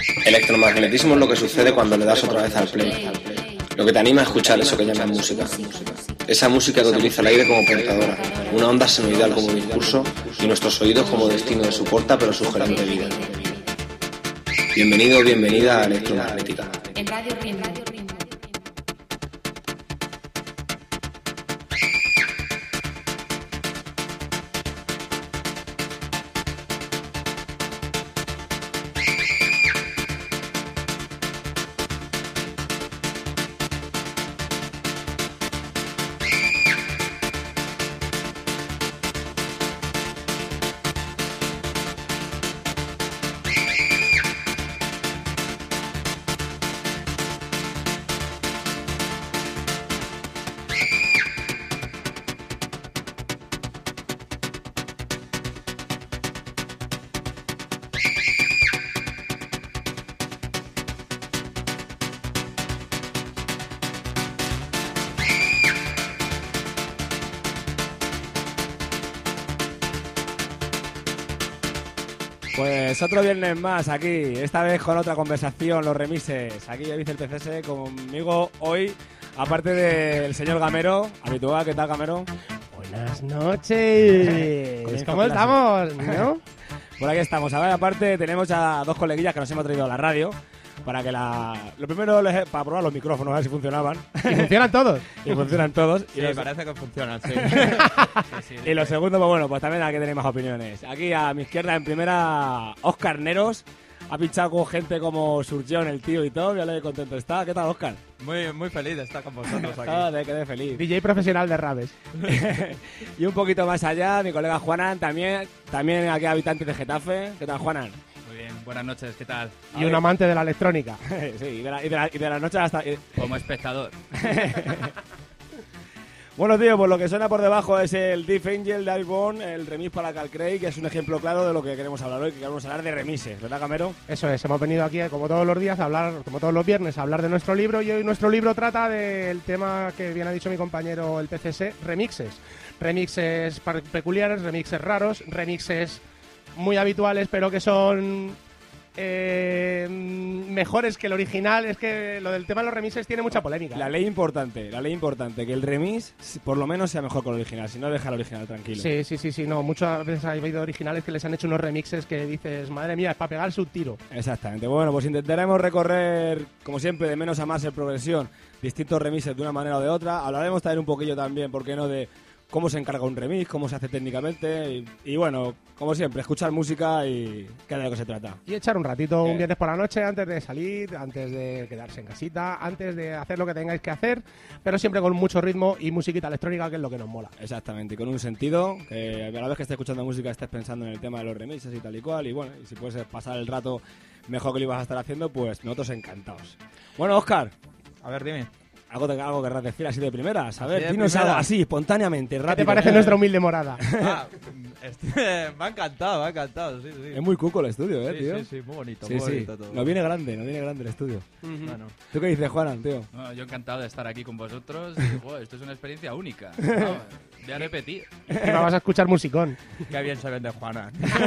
Electromagnetismo es lo que sucede cuando le das otra vez al play. Lo que te anima a escuchar eso que llaman música. Esa música que utiliza el aire como portadora, una onda senoidal como discurso y nuestros oídos como destino de su corta pero sugerente vida. Bienvenido o bienvenida a Electromagnética. En Radio Ritmo. Pues otro viernes más aquí, esta vez con otra conversación, los remixes. Aquí ya dice el PCS conmigo hoy, aparte del señor Gamero, habitual. ¿Qué tal, Gamero? Buenas noches. ¿Cómo estamos? ¿No? Por aquí estamos. A ver, aparte tenemos a dos coleguillas que nos hemos traído a la radio para que lo primero para probar los micrófonos, a ver si funcionaban. Y funcionan todos. Y funcionan todos. Sí, parece que funcionan, sí. Y lo segundo, pues bueno, pues también hay que tener más opiniones. Aquí a mi izquierda, en primera, Óscar Neros. Ha pinchado con gente como Surgeon, el tío y todo. Ya le contento está. ¿Qué tal, Óscar? Muy feliz de estar con vosotros aquí. Joder, quedé feliz. DJ profesional de Rabes. Y un poquito más allá, mi colega Juanan, también aquí habitante de Getafe. ¿Qué tal, Juanan? Muy bien, buenas noches, ¿qué tal? Y un amante de la electrónica. Sí, y de la noche hasta... Como espectador. Bueno, tío, pues lo que suena por debajo es el Death Angel de Airborne, el remix para Cal Craig, que es un ejemplo claro de lo que queremos hablar hoy, que queremos hablar de remixes, ¿verdad, Camero? Eso es, hemos venido aquí, como todos los días, a hablar, como todos los viernes, a hablar de nuestro libro, y hoy nuestro libro trata del tema que bien ha dicho mi compañero el PCS, remixes. Remixes peculiares, remixes raros, remixes muy habituales, pero que son mejores que el original. Es que lo del tema de los remixes tiene mucha polémica. La ley importante, que el remix por lo menos sea mejor que el original, si no deja el original tranquilo. Sí, no, muchas veces hay habido originales que les han hecho unos remixes que dices, madre mía, es para pegarse un tiro. Exactamente, bueno, pues intentaremos recorrer, como siempre, de menos a más en progresión, distintos remixes de una manera o de otra. Hablaremos también un poquillo también, ¿por qué no?, de cómo se encarga un remix, cómo se hace técnicamente y bueno, como siempre, escuchar música y que de lo que se trata. Y echar un ratito un viernes por la noche antes de salir, antes de quedarse en casita, antes de hacer lo que tengáis que hacer, pero siempre con mucho ritmo y musiquita electrónica, que es lo que nos mola. Exactamente, y con un sentido, que a la vez que estés escuchando música estés pensando en el tema de los remixes y tal y cual, y bueno, y si puedes pasar el rato mejor que lo ibas a estar haciendo, pues nosotros encantados. Bueno, Óscar. A ver, dime. Algo querrás decir así de primeras. A ver, de dinos primeras. algo así, espontáneamente, rápido. ¿Qué te parece nuestra humilde morada? Me ha encantado, sí. Es muy cuco el estudio, tío. Sí, muy bonito, Sí, muy sí. bonito todo. Nos viene grande el estudio. Bueno, ¿Tú qué dices, Juanan, tío? no, yo encantado de estar aquí con vosotros. Y, joder, esto es una experiencia única. Vamos, voy a repetir. Y vas a escuchar musicón. Qué bien se vende Juana.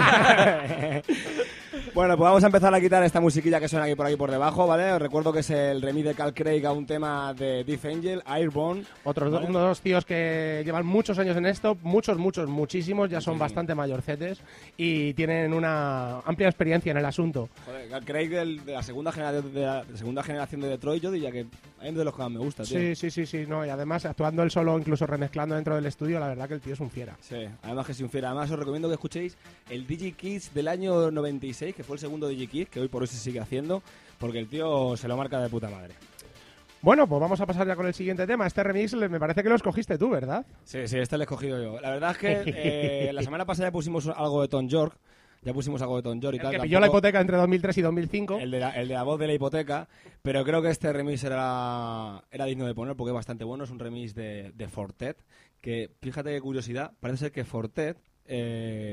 Bueno, pues vamos a empezar a quitar esta musiquilla que suena aquí por debajo, ¿vale? Os recuerdo que es el remix de Cal Craig a un tema de Death Angel, Airborne. Otros ¿vale? dos tíos que llevan muchos años en esto, muchísimos, ya son Sí. bastante mayorcetes y tienen una amplia experiencia en el asunto. Joder, Cal Craig de la segunda generación de Detroit, yo diría que es de los que más me gusta, tío. Sí, no, y además actuando él solo, incluso remezclando dentro del estudio, la verdad que el tío es un fiera. Sí, además que es un fiera. Además os recomiendo que escuchéis el DigiKids del año 96, que fue el segundo DigiKids, que hoy por hoy se sigue haciendo, porque el tío se lo marca de puta madre. Bueno, pues vamos a pasar ya con el siguiente tema. Este remix me parece que lo escogiste tú, ¿verdad? Sí, este lo he escogido yo. La verdad es que la semana pasada ya pusimos algo de Tom York. Ya pusimos algo de Tom York y El tal. que pilló la hipoteca entre 2003 y 2005. El de la voz de la hipoteca. Pero creo que este remix era digno de poner porque es bastante bueno. Es un remix de Fortet. Que, fíjate qué curiosidad, parece ser que Fortet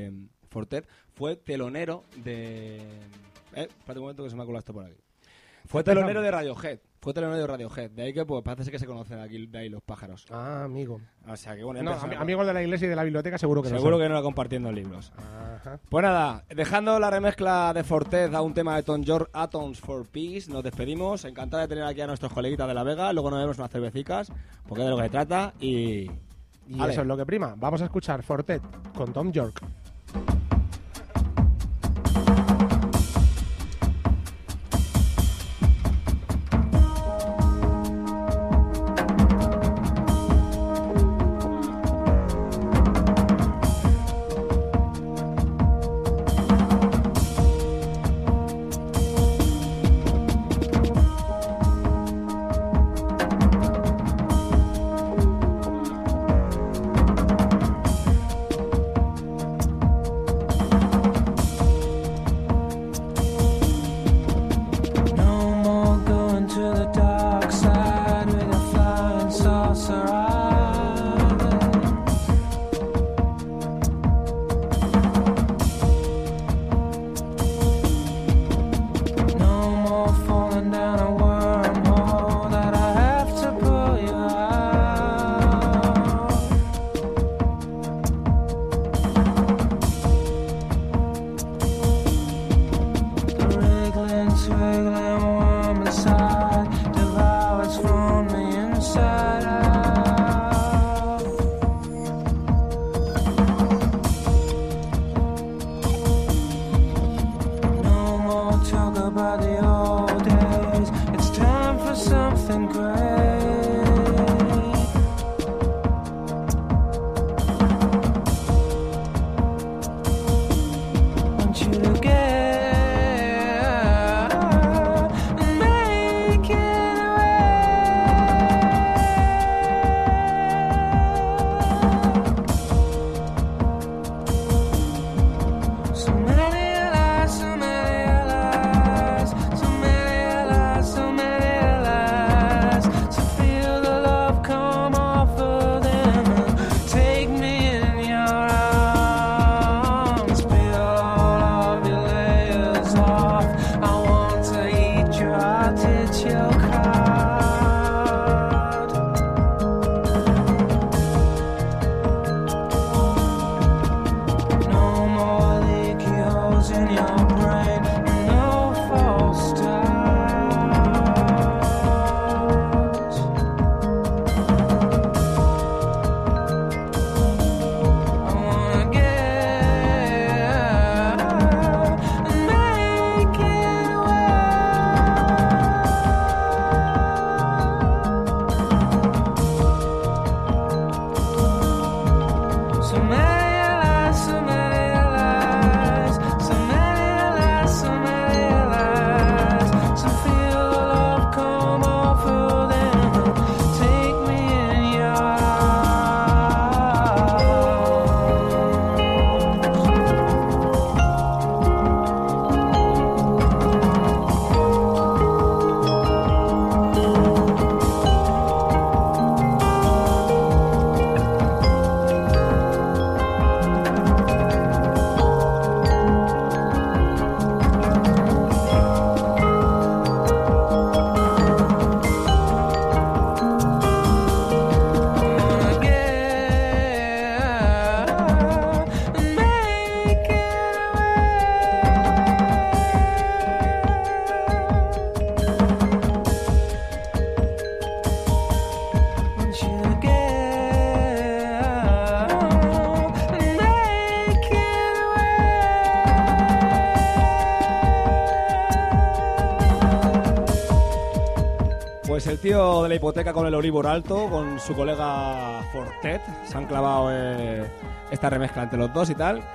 fue telonero de... espérate un momento que se me ha colado esto por aquí. Fue telonero de Radiohead. De ahí que pues parece que se conocen aquí de ahí los pájaros. Ah, amigo. O sea que bueno. No, amigos de la iglesia y de la biblioteca seguro que no. Seguro que no lo compartiendo libros. Ajá. Pues nada, dejando la remezcla de Fortet a un tema de Tom York, Atoms for Peace, nos despedimos. Encantado de tener aquí a nuestros coleguitas de La Vega. Luego nos vemos unas cervecicas, porque es de lo que se trata. Y eso es lo que prima. Vamos a escuchar Fortet con Tom York. Pues el tío de la hipoteca con el Euribor alto, con su colega Fortet, se han clavado esta remezcla entre los dos y tal.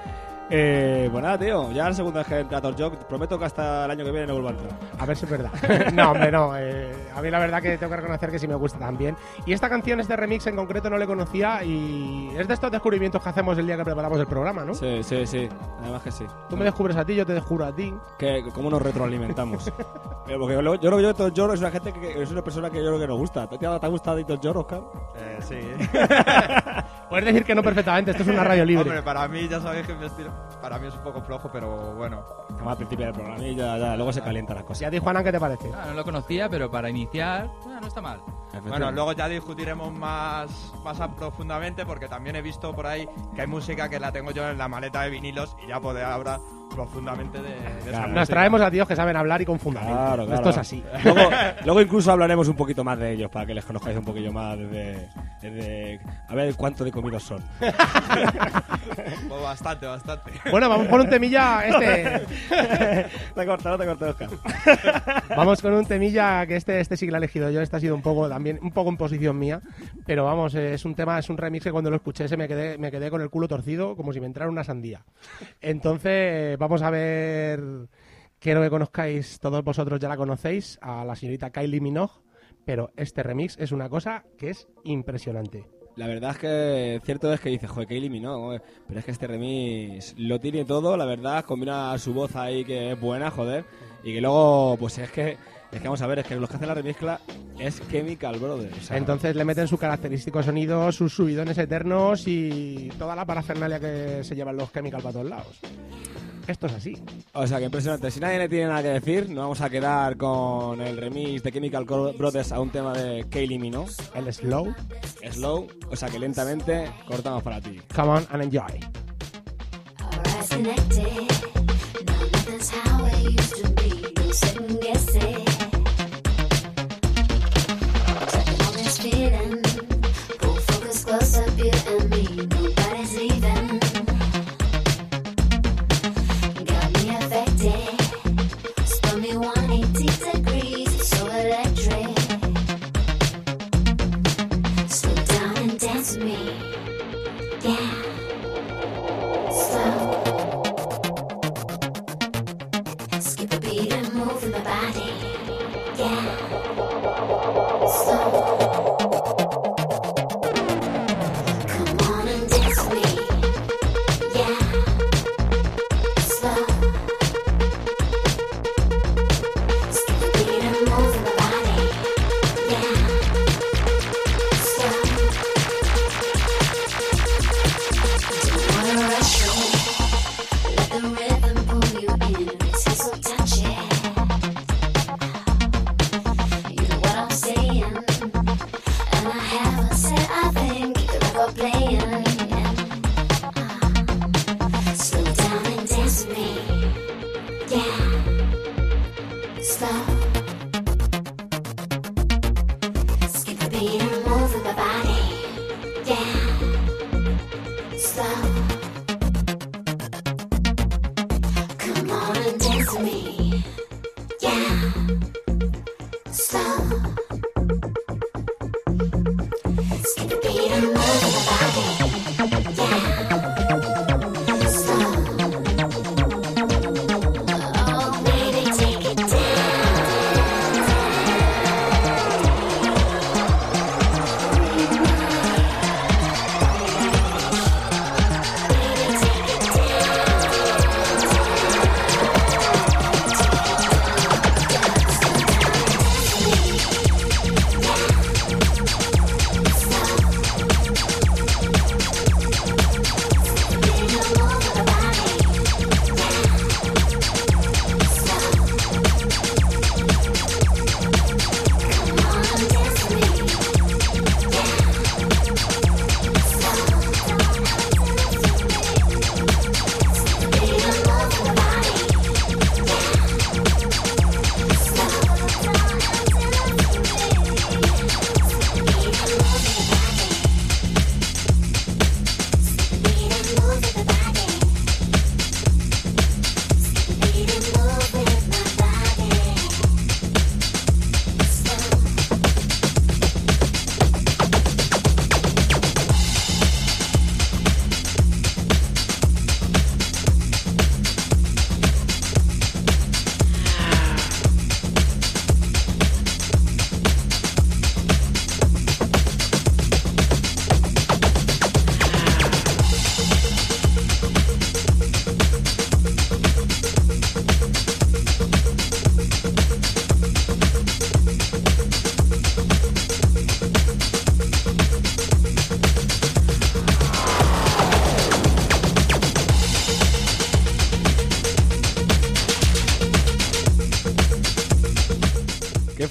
Pues nada, tío, ya la segunda vez que entra Tom York, prometo que hasta el año que viene no vuelvo a entrar. A ver si es verdad. No, hombre, no. A mí la verdad que tengo que reconocer que sí me gusta también. Y esta canción, este remix en concreto, no le conocía y es de estos descubrimientos que hacemos el día que preparamos el programa, ¿no? Sí, sí, sí. Además que sí. Tú me descubres a ti, yo te descubro a ti. Que cómo nos retroalimentamos. Porque yo creo que Tom York es una gente que es una persona que yo creo que nos gusta. ¿Te ha gustado Tom York, Oscar? Sí. Puedes decir que no perfectamente, esto es una radio libre. Hombre, para mí ya sabéis que mi estilo, para mí es un poco flojo, pero bueno. Estamos al principio del programa y ya, luego se calientan las ¿Y cosas. a ti, Juanan, qué te parece? No lo conocía, pero para iniciar, no está mal. Bueno, luego ya discutiremos más profundamente, porque también he visto por ahí que hay música que la tengo yo en la maleta de vinilos y ya podré hablar profundamente de esa Claro. música. Nos traemos a tíos que saben hablar y con fundamento. Claro. Esto es así. Luego incluso hablaremos un poquito más de ellos para que les conozcáis un poquillo más desde a ver cuánto de comidos son. Pues bastante. Bueno, vamos con un temilla Te corto, Oscar. Vamos con un temilla que este sí que lo he elegido yo. Este ha sido un poco en posición mía. Pero vamos, es un remix que cuando lo escuché me quedé con el culo torcido como si me entrara una sandía. Entonces, vamos a ver. Quiero que conozcáis, todos vosotros ya la conocéis, a la señorita Kylie Minogue. Pero este remix es una cosa que es impresionante. La verdad es que cierto es que dices, joder, Kylie Minogue, pero es que este remix lo tiene todo, la verdad, combina su voz ahí que es buena, joder, y que luego, pues es que vamos a ver, es que los que hacen la remezcla es Chemical Brothers. O sea, entonces le meten su característico sonido, sus subidones eternos y toda la parafernalia que se llevan los Chemical para todos lados. Esto es así. O sea, que impresionante. Si nadie le tiene nada que decir, nos vamos a quedar con el remix de Chemical Brothers a un tema de Kylie Minogue. El slow. Slow, o sea que lentamente cortamos para ti. Come on and enjoy.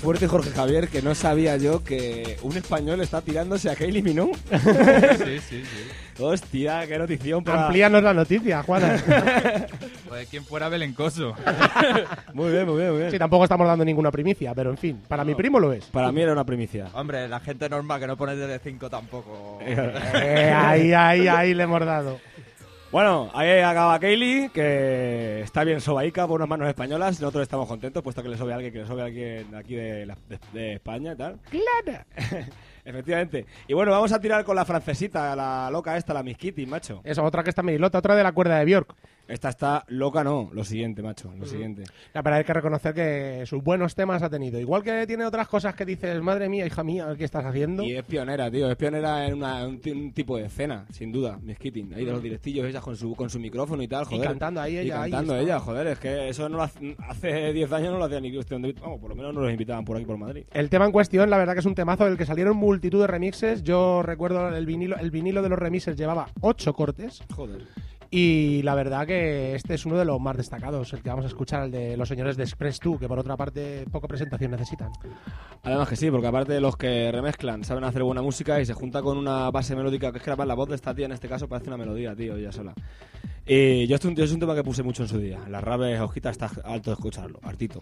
fuerte, Jorge Javier, que no sabía yo que un español está tirándose a Kylie Minogue. Sí. Hostia, qué notición para... Amplíanos la noticia, Juana. Pues quien fuera belencoso. Muy bien. Sí, tampoco estamos dando ninguna primicia, pero en fin, para mi primo lo es. Para mí era una primicia. Hombre, la gente normal que no pone de 5 tampoco. Ahí le hemos dado. Bueno, ahí acaba Kylie, que está bien sobaica por unas manos españolas. Nosotros estamos contentos, puesto que le sobe a alguien aquí de España y tal. ¡Claro! Efectivamente. Y bueno, vamos a tirar con la francesita, la loca esta, la Miss Kitty, macho. Eso, otra que está merilota, otra de la cuerda de Björk. Esta está loca, no. Lo siguiente, macho, lo siguiente. La verdad hay que reconocer que sus buenos temas ha tenido. Igual que tiene otras cosas que dices, madre mía, hija mía, ¿qué estás haciendo? Y es pionera, tío. Es pionera en un tipo de escena, sin duda. Miss Kitty. Ahí de los directillos, ella con su micrófono y tal, joder. Y cantando ahí ella. Y cantando ella, joder. Es que eso no lo hace 10 años no lo hacía ni Christian David. Vamos, por lo menos no los invitaban por aquí, por Madrid. El tema en cuestión, la verdad que es un temazo del que salieron multitud de remixes. Yo recuerdo el vinilo de los remixes llevaba 8 cortes. Joder. Y la verdad que este es uno de los más destacados, el que vamos a escuchar, el de los señores de Express 2, que por otra parte poca presentación necesitan. Además que sí, porque aparte de los que remezclan saben hacer buena música y se junta con una base melódica, que es que la voz de esta tía en este caso parece una melodía, tío, ella sola. Y yo es un tema que puse mucho en su día. Las raves hojitas está alto de escucharlo, hartito.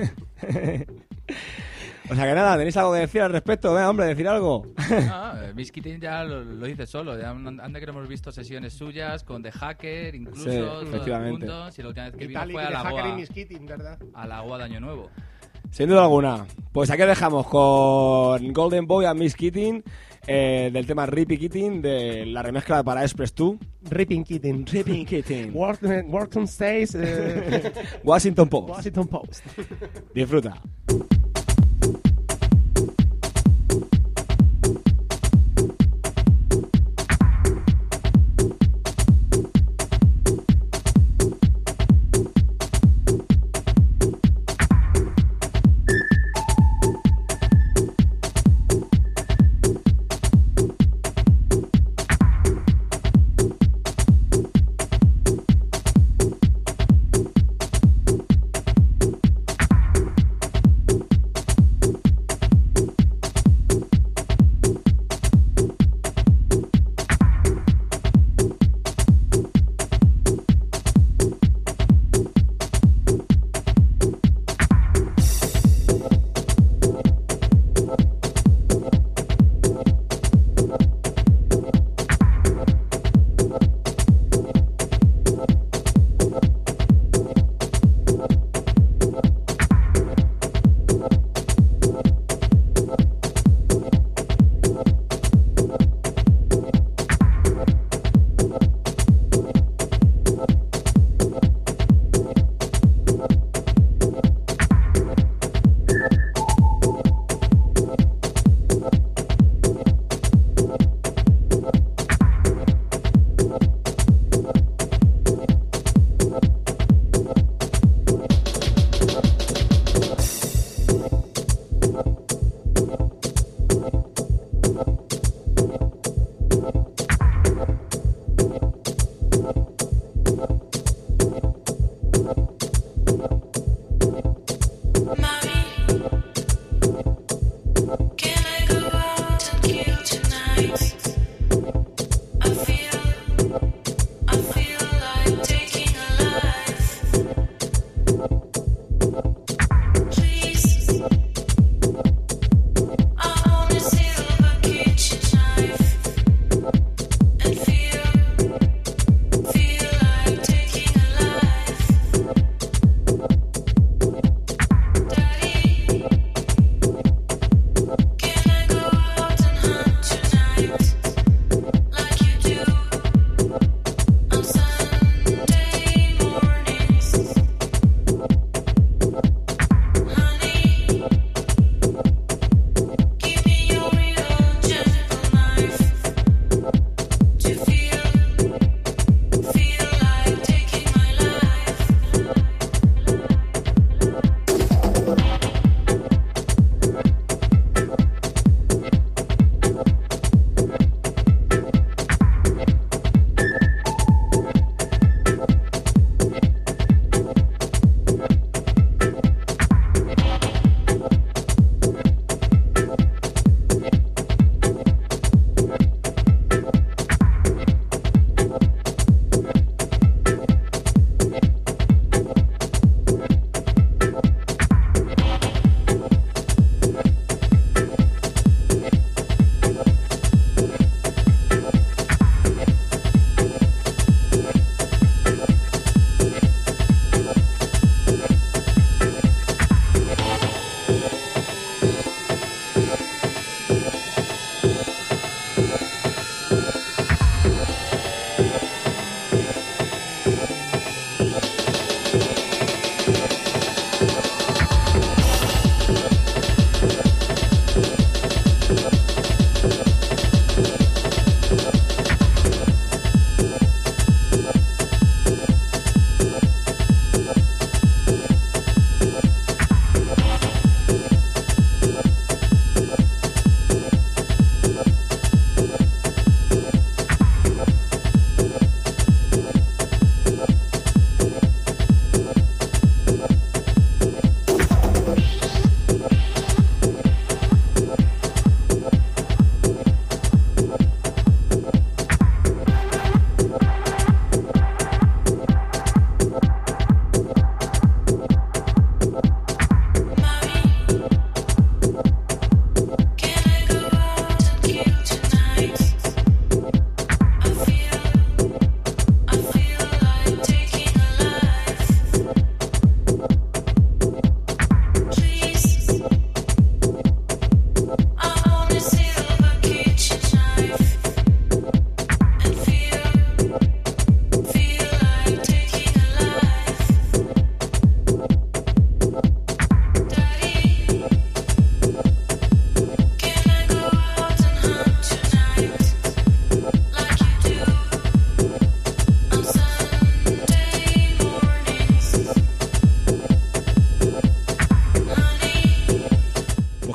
O sea que nada, ¿tenéis algo que decir al respecto? Venga, hombre, decir algo. Miss Kitty ya lo dice solo. Ya anda que no hemos visto sesiones suyas con The Hacker, incluso Sí, todos efectivamente. juntos. Y la última vez que vino Vitalik fue a de la Hacker y Goa, Miss Kitty, ¿verdad? a la Goa de Año Nuevo. Sin duda alguna. Pues aquí dejamos con Golden Boy and Miss Kitty, del tema Rippy Kitty, de la remezcla para Express 2. Ripping Kitty. Ripping Kitty. Washington States. Washington Post. Washington Post. Disfruta.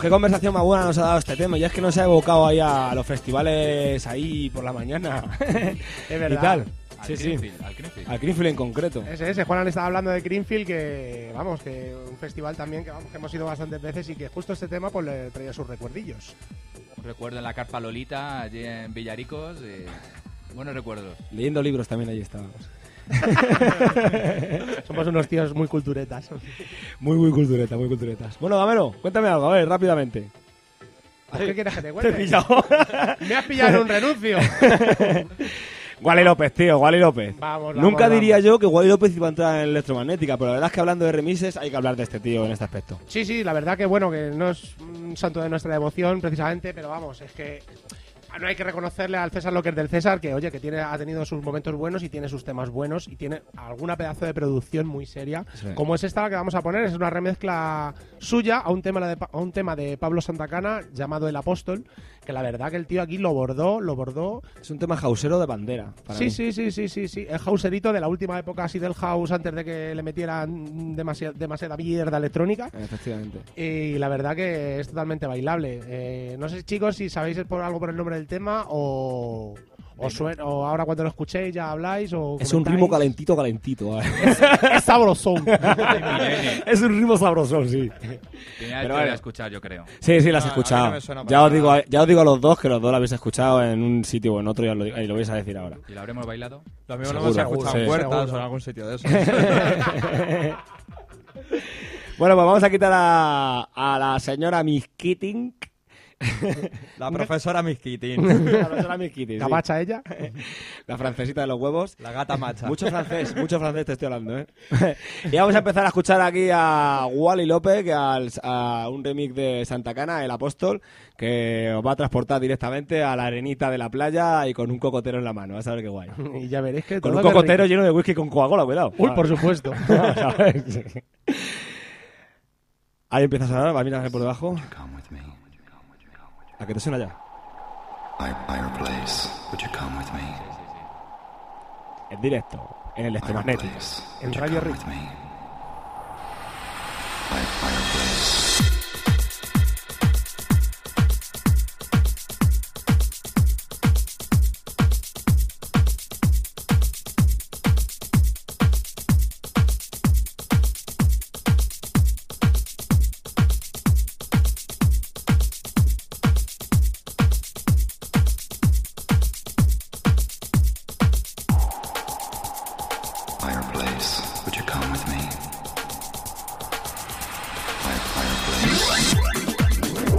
conversación más buena nos ha dado este tema. Y es que nos ha evocado ahí a los festivales ahí por la mañana. Es verdad. Y tal. Al Sí, sí. Greenfield, al Greenfield. Al Greenfield en concreto. Ese, Juan le estaba hablando de Greenfield, que vamos, que un festival también que, vamos, que hemos ido bastantes veces y que justo este tema pues le traía sus recuerdillos. Recuerdo en la Carpa Lolita, allí en Villaricos. Buenos recuerdos. Leyendo libros también allí estábamos. Somos unos tíos muy culturetas. Muy culturetas, muy culturetas. Bueno, Gamero, cuéntame algo, a ver, rápidamente. ¿Qué quieres que te Te he cuente? pillado. Me has pillado en un renuncio. Wally López, tío, Wally López. Vamos, Nunca vamos. diría yo que Wally López iba a entrar en Electromagnética, pero la verdad es que hablando de remises hay que hablar de este tío en este aspecto. Sí, la verdad que bueno, que no es un santo de nuestra devoción precisamente, pero vamos, es que no hay que reconocerle al César lo que es del César, que oye, que ha tenido sus momentos buenos y tiene sus temas buenos y tiene alguna pedazo de producción muy seria, Sí. como es esta la que vamos a poner. Es una remezcla suya a un tema de Pablo Santacana llamado El Apóstol, que la verdad que el tío aquí lo bordó. Es un tema jausero de bandera. Para mí. Sí, el houserito de la última época así del house antes de que le metieran demasiada mierda electrónica. Efectivamente. Y la verdad que es totalmente bailable. No sé, chicos, si sabéis algo por el nombre del tema o ahora cuando lo escuchéis ya habláis o Es un comentáis. ritmo calentito. Es sabrosón. Es un ritmo sabrosón, sí. Tenía Pero que vale. escuchar, yo creo. Sí, lo has No, escuchado. a mí no me suena Ya para os digo a los dos que los dos lo habéis escuchado en un sitio o en otro y lo vais a decir ahora. ¿Y lo habremos bailado? Lo mismo lo Seguro, hemos escuchado en sí. puertas Seguro. o en algún sitio de eso. Bueno, pues vamos a quitar a la señora Miss Keating. La profesora Miss Keating. La señora Miss Keating, sí. ¿Capacha ella? La francesita de los huevos. La gata macha. Mucho francés te estoy hablando, ¿eh? Y vamos a empezar a escuchar aquí a Wally López, que a un remix de Santa Cana, El Apóstol, que os va a transportar directamente a la arenita de la playa y con un cocotero en la mano. Vas a ver qué guay. Y ya veréis que Con todo un de cocotero rico. lleno de whisky con Coca-Cola, cuidado. Uy, por supuesto. ¿Sabes? Ahí empieza a sonar, va a mirarme por debajo. Come with me. ¿A qué te suena ya? Fireplace, would you come with me? En directo, en el electromagnético. Fireplace, En would you Radio come Rick. with me? Fireplace. Fireplace, would you come with me? Fireplace.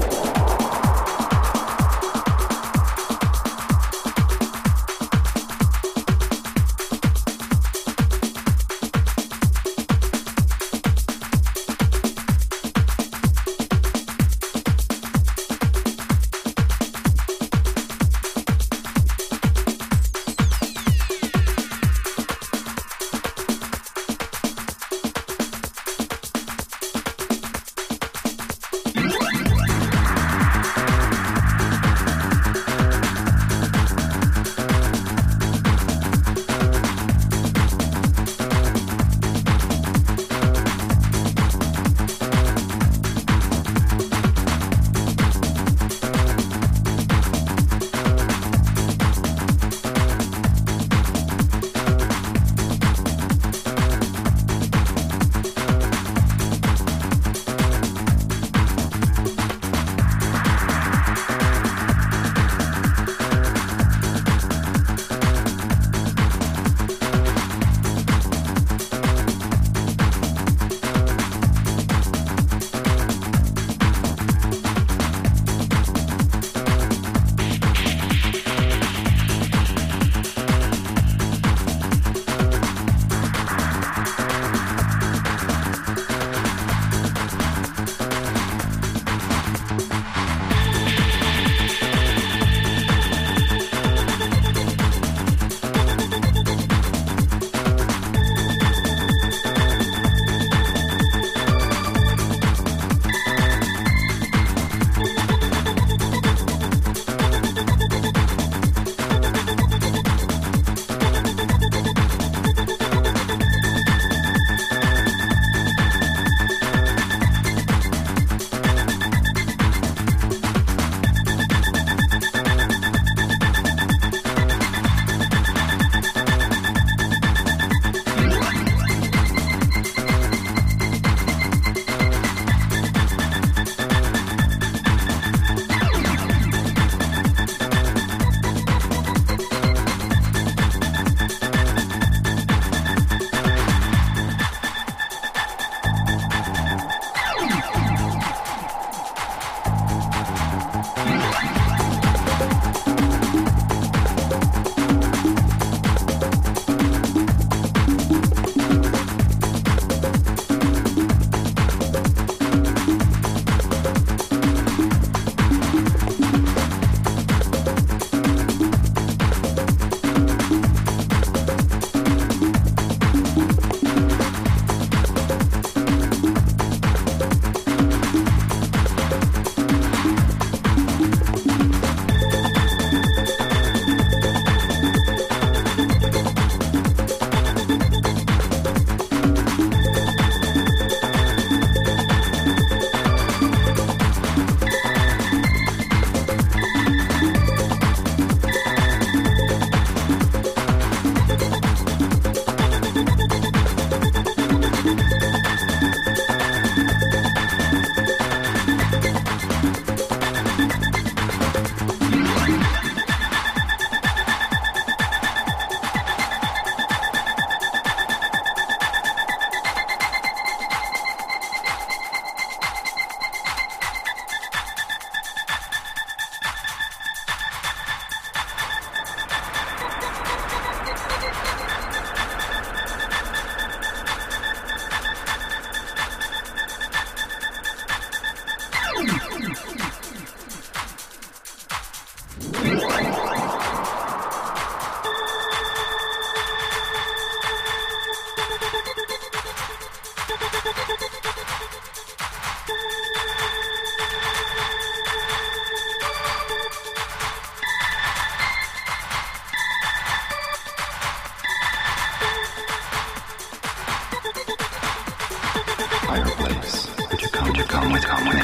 fireplace. Would you come with me?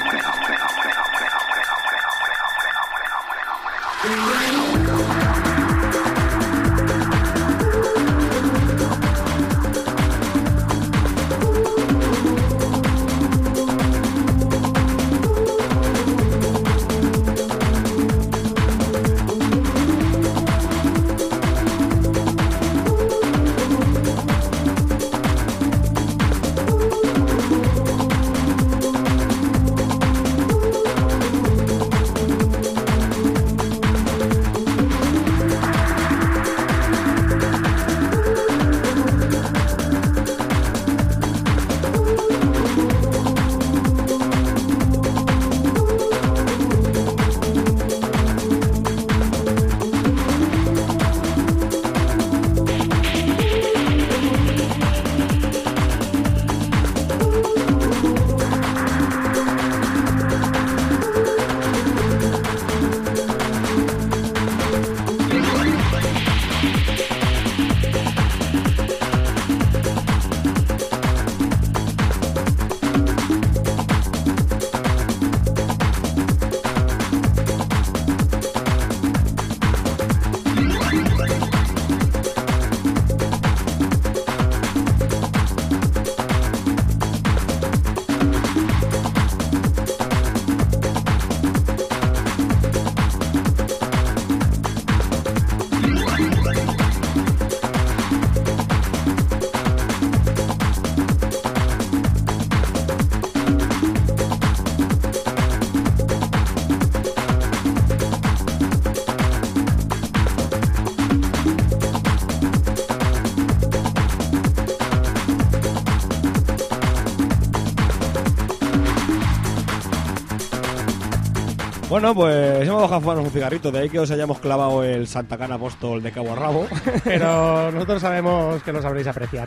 Bueno, pues hemos bajado a fumarnos un cigarrito, de ahí que os hayamos clavado el Santa Cana Apóstol de cabo a rabo. Pero nosotros sabemos que lo sabréis apreciar.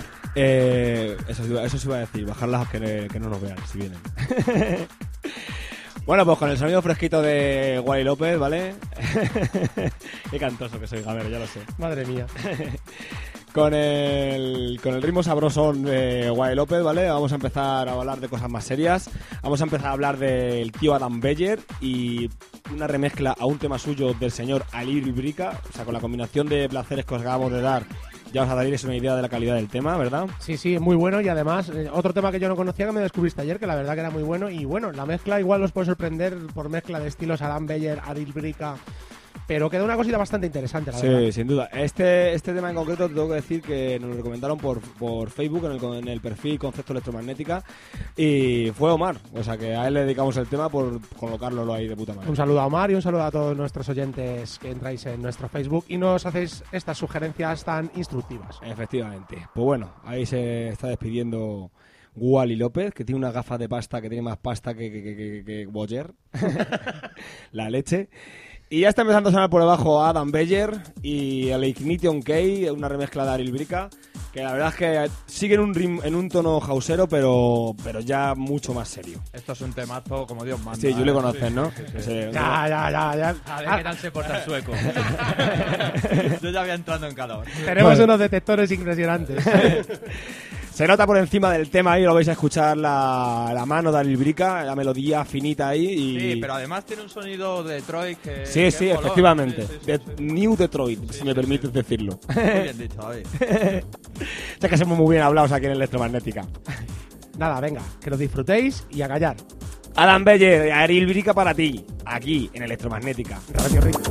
Eso sí iba a decir, bajarlas que no nos vean, si vienen. Bueno, pues con el sonido fresquito de Wally López, ¿vale? Qué cantoso que soy, Gamer, ya lo sé. Madre mía. Con el ritmo sabrosón de Wally López, ¿vale? Vamos a empezar a hablar de cosas más serias. Vamos a empezar a hablar del tío Adam Beyer y una remezcla a un tema suyo del señor Ali Brica. O sea, con la combinación de placeres que os acabamos de dar, ya os daréis una idea de la calidad del tema, ¿verdad? Sí, sí, muy bueno. Y además, otro tema que yo no conocía, que me descubriste ayer, que la verdad que era muy bueno. Y bueno, la mezcla igual os puede sorprender por mezcla de estilos Adam Beyer, Ali Brica. Pero queda una cosita bastante interesante, la verdad. Sí, sin duda. Este tema en concreto tengo que decir que nos lo recomendaron por Facebook en el perfil Concepto Electromagnética y fue Omar, o sea que a él le dedicamos el tema por colocarlo ahí de puta madre. Un saludo a Omar y un saludo a todos nuestros oyentes que entráis en nuestro Facebook y nos hacéis estas sugerencias tan instructivas. Efectivamente. Pues bueno, ahí se está despidiendo Wally López, que tiene unas gafas de pasta que tiene más pasta que Boyer. La leche. Y ya está empezando a sonar por debajo Adam Beyer y el Ignition Key, una remezcla de Ariel Brica, que la verdad es que sigue en un tono hausero, pero ya mucho más serio. Esto es un temazo como Dios manda. Sí, tú le conoces, sí, ¿no? Sí, sí. Ese, Ya. A ver qué tal se porta el sueco. Yo ya voy entrando en calor. Tenemos unos detectores impresionantes. Se nota por encima del tema ahí, lo vais a escuchar la mano de Ariel Brica, la melodía finita ahí. Y... Sí, pero además tiene un sonido de Detroit que... Sí, que sí, es molón. efectivamente. Sí. De New Detroit, si me permites decirlo. Muy bien dicho, David. Ya que somos muy bien hablados aquí en Electromagnética. Nada, venga, que lo disfrutéis y a callar. Adam Beyer, Ariel Brica para ti, aquí en Electromagnética. Radio Rico.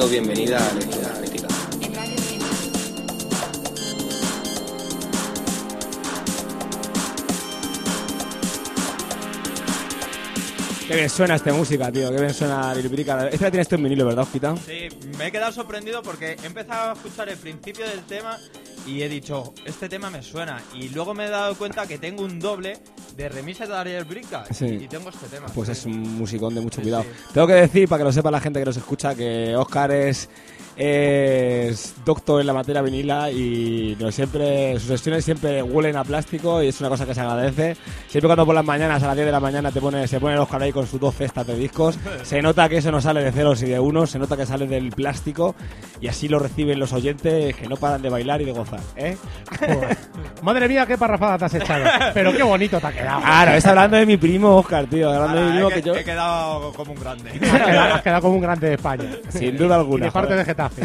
damos bienvenida a Electricidad Crítica. Qué bien suena esta música, tío. Qué bien suena Lil Brica. Esta la tienes tú en vinilo, ¿verdad, Osquita? Sí, me he quedado sorprendido porque he empezado a escuchar el principio del tema y he dicho, este tema me suena. Y luego me he dado cuenta que tengo un doble de remixes de Ariel Brica Sí. y tengo este tema. Pues sí. es un musicón de mucho Sí, cuidado. sí. Tengo que decir, para que lo sepa la gente que nos escucha, que Óscar es doctor en la materia vinila y no siempre sus sesiones siempre huelen a plástico y es una cosa que se agradece. Siempre cuando por las mañanas a las 10 de la mañana se pone el Óscar ahí con sus 2 cestas de discos, se nota que eso no sale de ceros y de unos, se nota que sale del plástico y así lo reciben los oyentes que no paran de bailar y de gozar, ¿eh? Joder. Madre mía, qué parrafada te has echado. Pero qué bonito te ha quedado. Claro, está hablando de mi primo Óscar, tío, hablando de mi primo Ahora, que yo... he quedado como un grande. Has quedado como un grande de España. Sin duda Y alguna. de parte joder. de Getafe.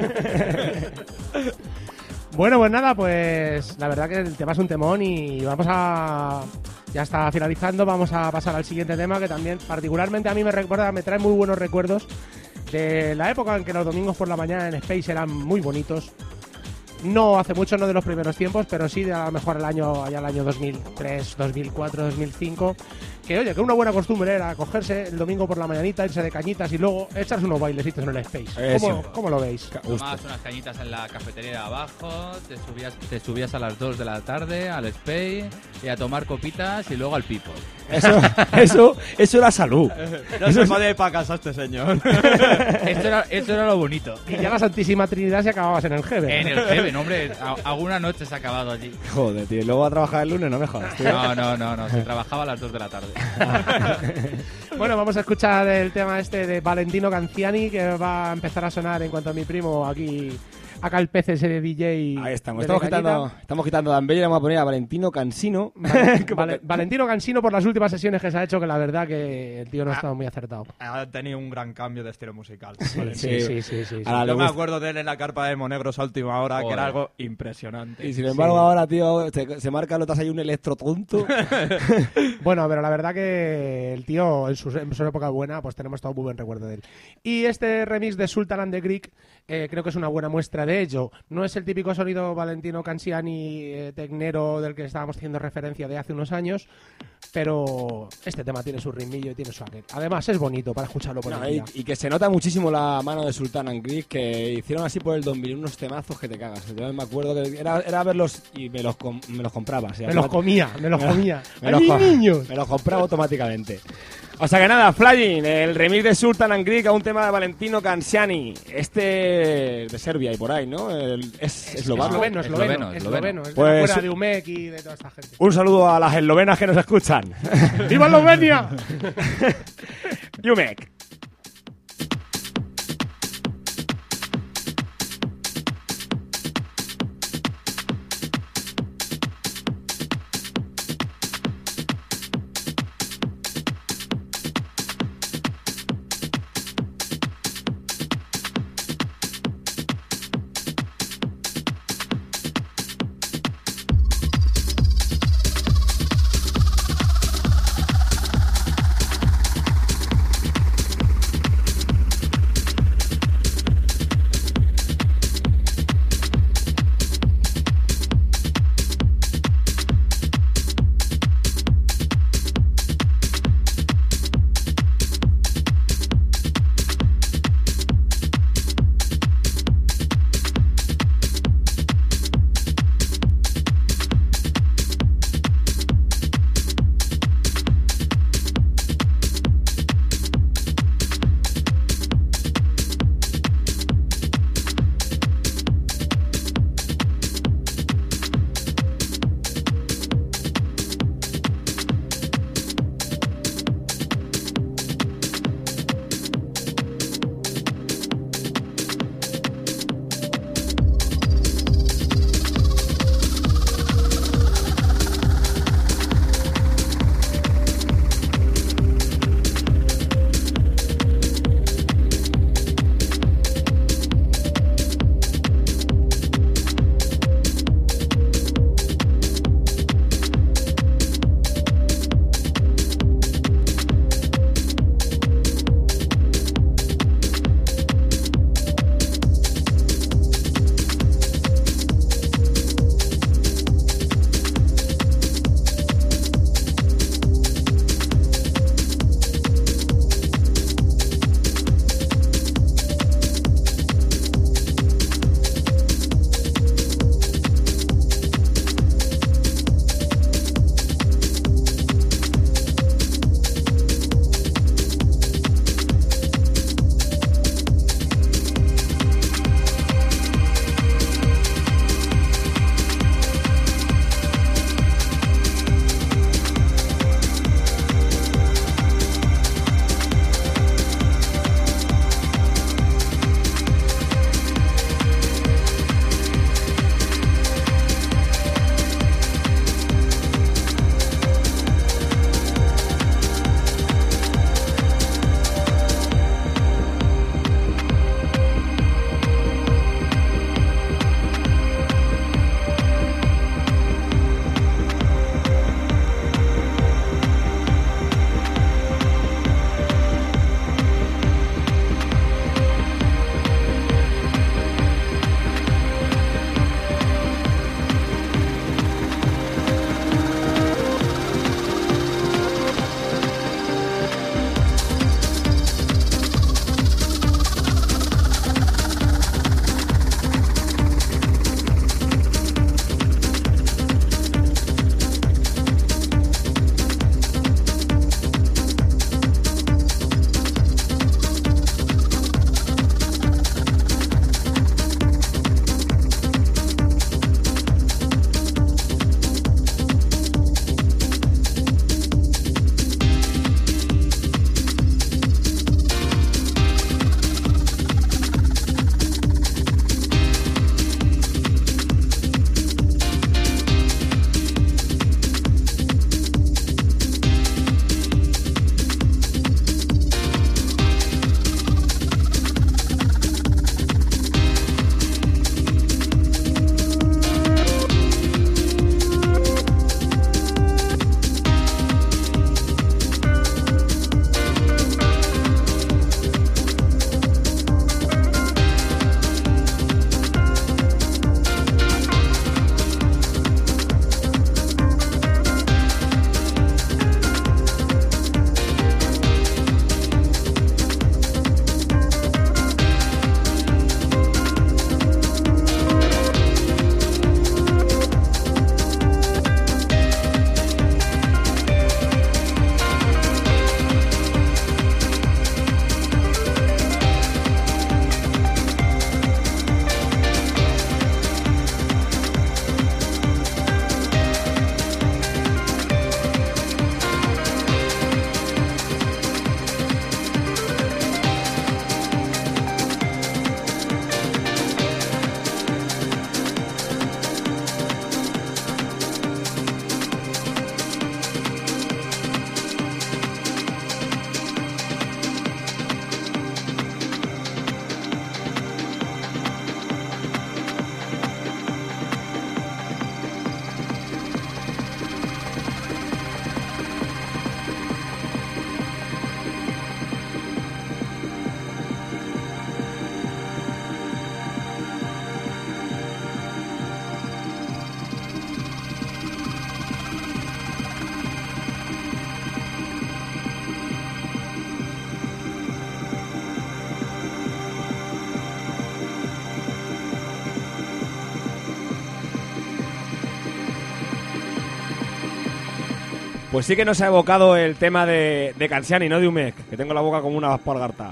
Bueno, pues nada, pues la verdad que el tema es un temón y vamos a... Ya está finalizando, vamos a pasar al siguiente tema que también particularmente a mí me trae muy buenos recuerdos de la época en que los domingos por la mañana en Space eran muy bonitos. No hace mucho, no de los primeros tiempos, pero sí de a lo mejor allá el año 2003, 2004, 2005. Que oye, que una buena costumbre era cogerse el domingo por la mañanita, irse de cañitas y luego echarse unos bailecitos en el Space. ¿Cómo lo veis? Tomabas unas cañitas en la cafetería de abajo, te subías a las 2 de la tarde al Spey y a tomar copitas y luego al People. Eso era salud. No se puede ir para casa este señor. Esto era lo bonito. Y ya la Santísima Trinidad y acababas en el Heaven. En el Heaven, hombre, alguna noche se ha acabado allí. Joder, tío. ¿Y luego a trabajar el lunes? No me jodas, tío. No, se trabajaba a las 2 de la tarde. Bueno, vamos a escuchar el tema este de Valentino Canciani que va a empezar a sonar en cuanto a mi primo aquí acá el PCS de DJ. Ahí estamos. de Estamos quitando a Ambella y le vamos a poner a Valentino Cansino. Valentino Cansino por las últimas sesiones que se ha hecho, que la verdad que el tío no ha estado muy acertado. Ha tenido un gran cambio de estilo musical. Sí. Ahora le Yo me gusta. acuerdo de él en la carpa de Monegros a última hora, que Joder. era algo impresionante. Y sin embargo ahora, tío, se marca notas ahí un electro tonto. Bueno, pero la verdad que el tío en su época buena, pues tenemos todo muy buen recuerdo de él. Y este remix de Sultan and the Greek creo que es una buena muestra de ello. No es el típico sonido Valentino Canciani tecnero del que estábamos haciendo referencia de hace unos años, pero este tema tiene su ritmillo y tiene su aquel. Además es bonito para escucharlo por el día. Y que se nota muchísimo la mano de Sultan and Greek, que hicieron así por el 2000 unos temazos que te cagas. Yo me acuerdo que era verlos y me los compraba. O sea, Me los comía. Me ¡Ay, los mis niños! Me los compraba automáticamente. O sea que nada, Flying, el remix de Sultan and Greek a un tema de Valentino Canciani. Este de Serbia y por ahí, ¿no? Es eslovaco. Esloveno. Es Pues- de la fuera de UMEC y de toda esta gente. Un saludo a las eslovenas que nos escuchan. ¡Viva Eslovenia! Jumek. Pues sí que nos ha evocado el tema de Cansiani, no de Umek, que tengo la boca como una espargarta.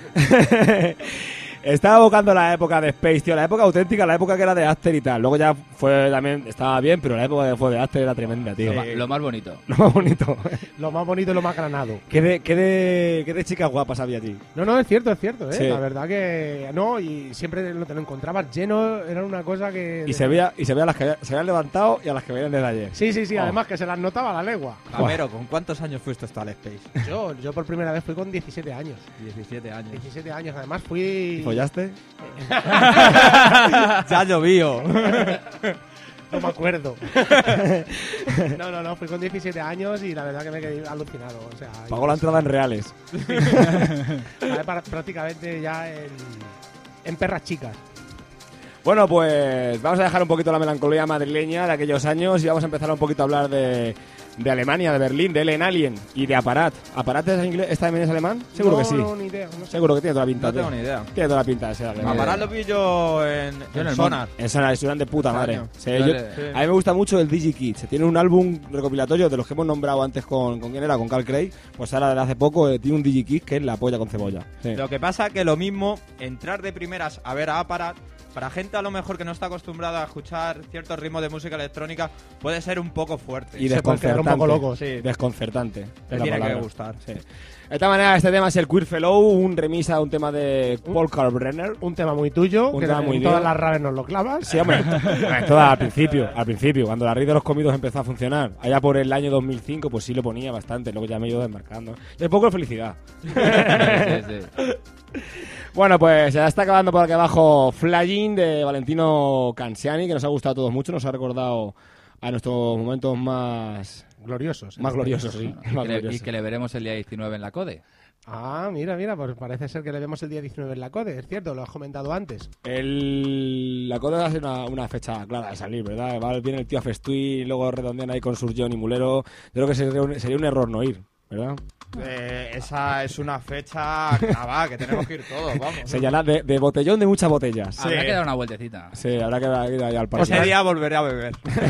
Estaba evocando la época de Space, tío, la época auténtica, la época que era de Aster y tal. Luego ya fue también, estaba bien, pero la época que fue de Aster era tremenda, tío. Lo más bonito. Lo más bonito. Lo más bonito y lo más granado. ¿Qué de chicas guapas había allí? No, es cierto, ¿eh? Sí. La verdad que no, y siempre te lo encontrabas lleno, era una cosa que... Y se veía a las que se habían levantado y a las que venían desde ayer. Sí, además que se las notaba a la legua. Camero, ¿con cuántos años fuiste hasta el Space? Yo por primera vez fui con 17 años. 17 años. 17 años, además fui... ¿Follaste? Ya llovió. No me acuerdo. No, fui con 17 años y la verdad que me quedé alucinado. O sea, Pagó la entrada en reales. prácticamente ya en perras chicas. Bueno, pues vamos a dejar un poquito la melancolía madrileña de aquellos años y vamos a empezar un poquito a hablar de Alemania, de Berlín, de Ellen Alien y de Aparat. ¿Aparat es inglés? ¿Esta también es alemán? Seguro que sí. No, ni idea. No sé. Seguro que tiene toda la pinta. No tengo ni idea. Tiene toda la pinta de ser alemán. Aparat lo vi yo en Sonar. En Sonar, estudian de puta madre. Sí, A mí me gusta mucho el DigiKids. Tiene un álbum recopilatorio de los que hemos nombrado antes con ¿quién era? Con Carl Craig. Pues ahora de hace poco tiene un DigiKids que es la polla con cebolla. Sí. Lo que pasa que lo mismo, entrar de primeras a ver a Aparat, para gente a lo mejor que no está acostumbrada a escuchar ciertos ritmos de música electrónica, puede ser un poco fuerte. Y se puede quedar desconcertante. un poco loco. Sí. Desconcertante. Te es la tiene que palabra. gustar. Sí. De esta manera, este tema es el Queer Fellow, un remix a un tema de Paul Kalkbrenner. Un tema muy tuyo, Un que tema muy en todas mío. las raves nos lo clavas. Sí, hombre, todo al principio, cuando la raíz de los comidos empezó a funcionar. Allá por el año 2005, pues sí lo ponía bastante, luego ya me he ido desmarcando. Y un poco de felicidad. Sí. Bueno, pues ya está acabando por aquí abajo Flying de Valentino Cansiani, que nos ha gustado a todos mucho, nos ha recordado a nuestros momentos más Gloriosos. gloriosos, sí. Más Y gloriosos. que le veremos el día 19 en la CODE. Ah, mira, pues parece ser que le vemos el día 19 en la CODE, es cierto, lo has comentado antes. La cosa va a ser una fecha clara de salir, ¿verdad? Viene el tío a Festuí, luego redondean ahí con Surgeon y Mulero. Yo creo que sería un error no ir, ¿verdad? Esa es una fecha clavada, que tenemos que ir todos, vamos. Señala de botellón de muchas botellas. Habrá que dar una vueltecita. Sí, habrá que ir ahí al parque. Ese día volveré a beber.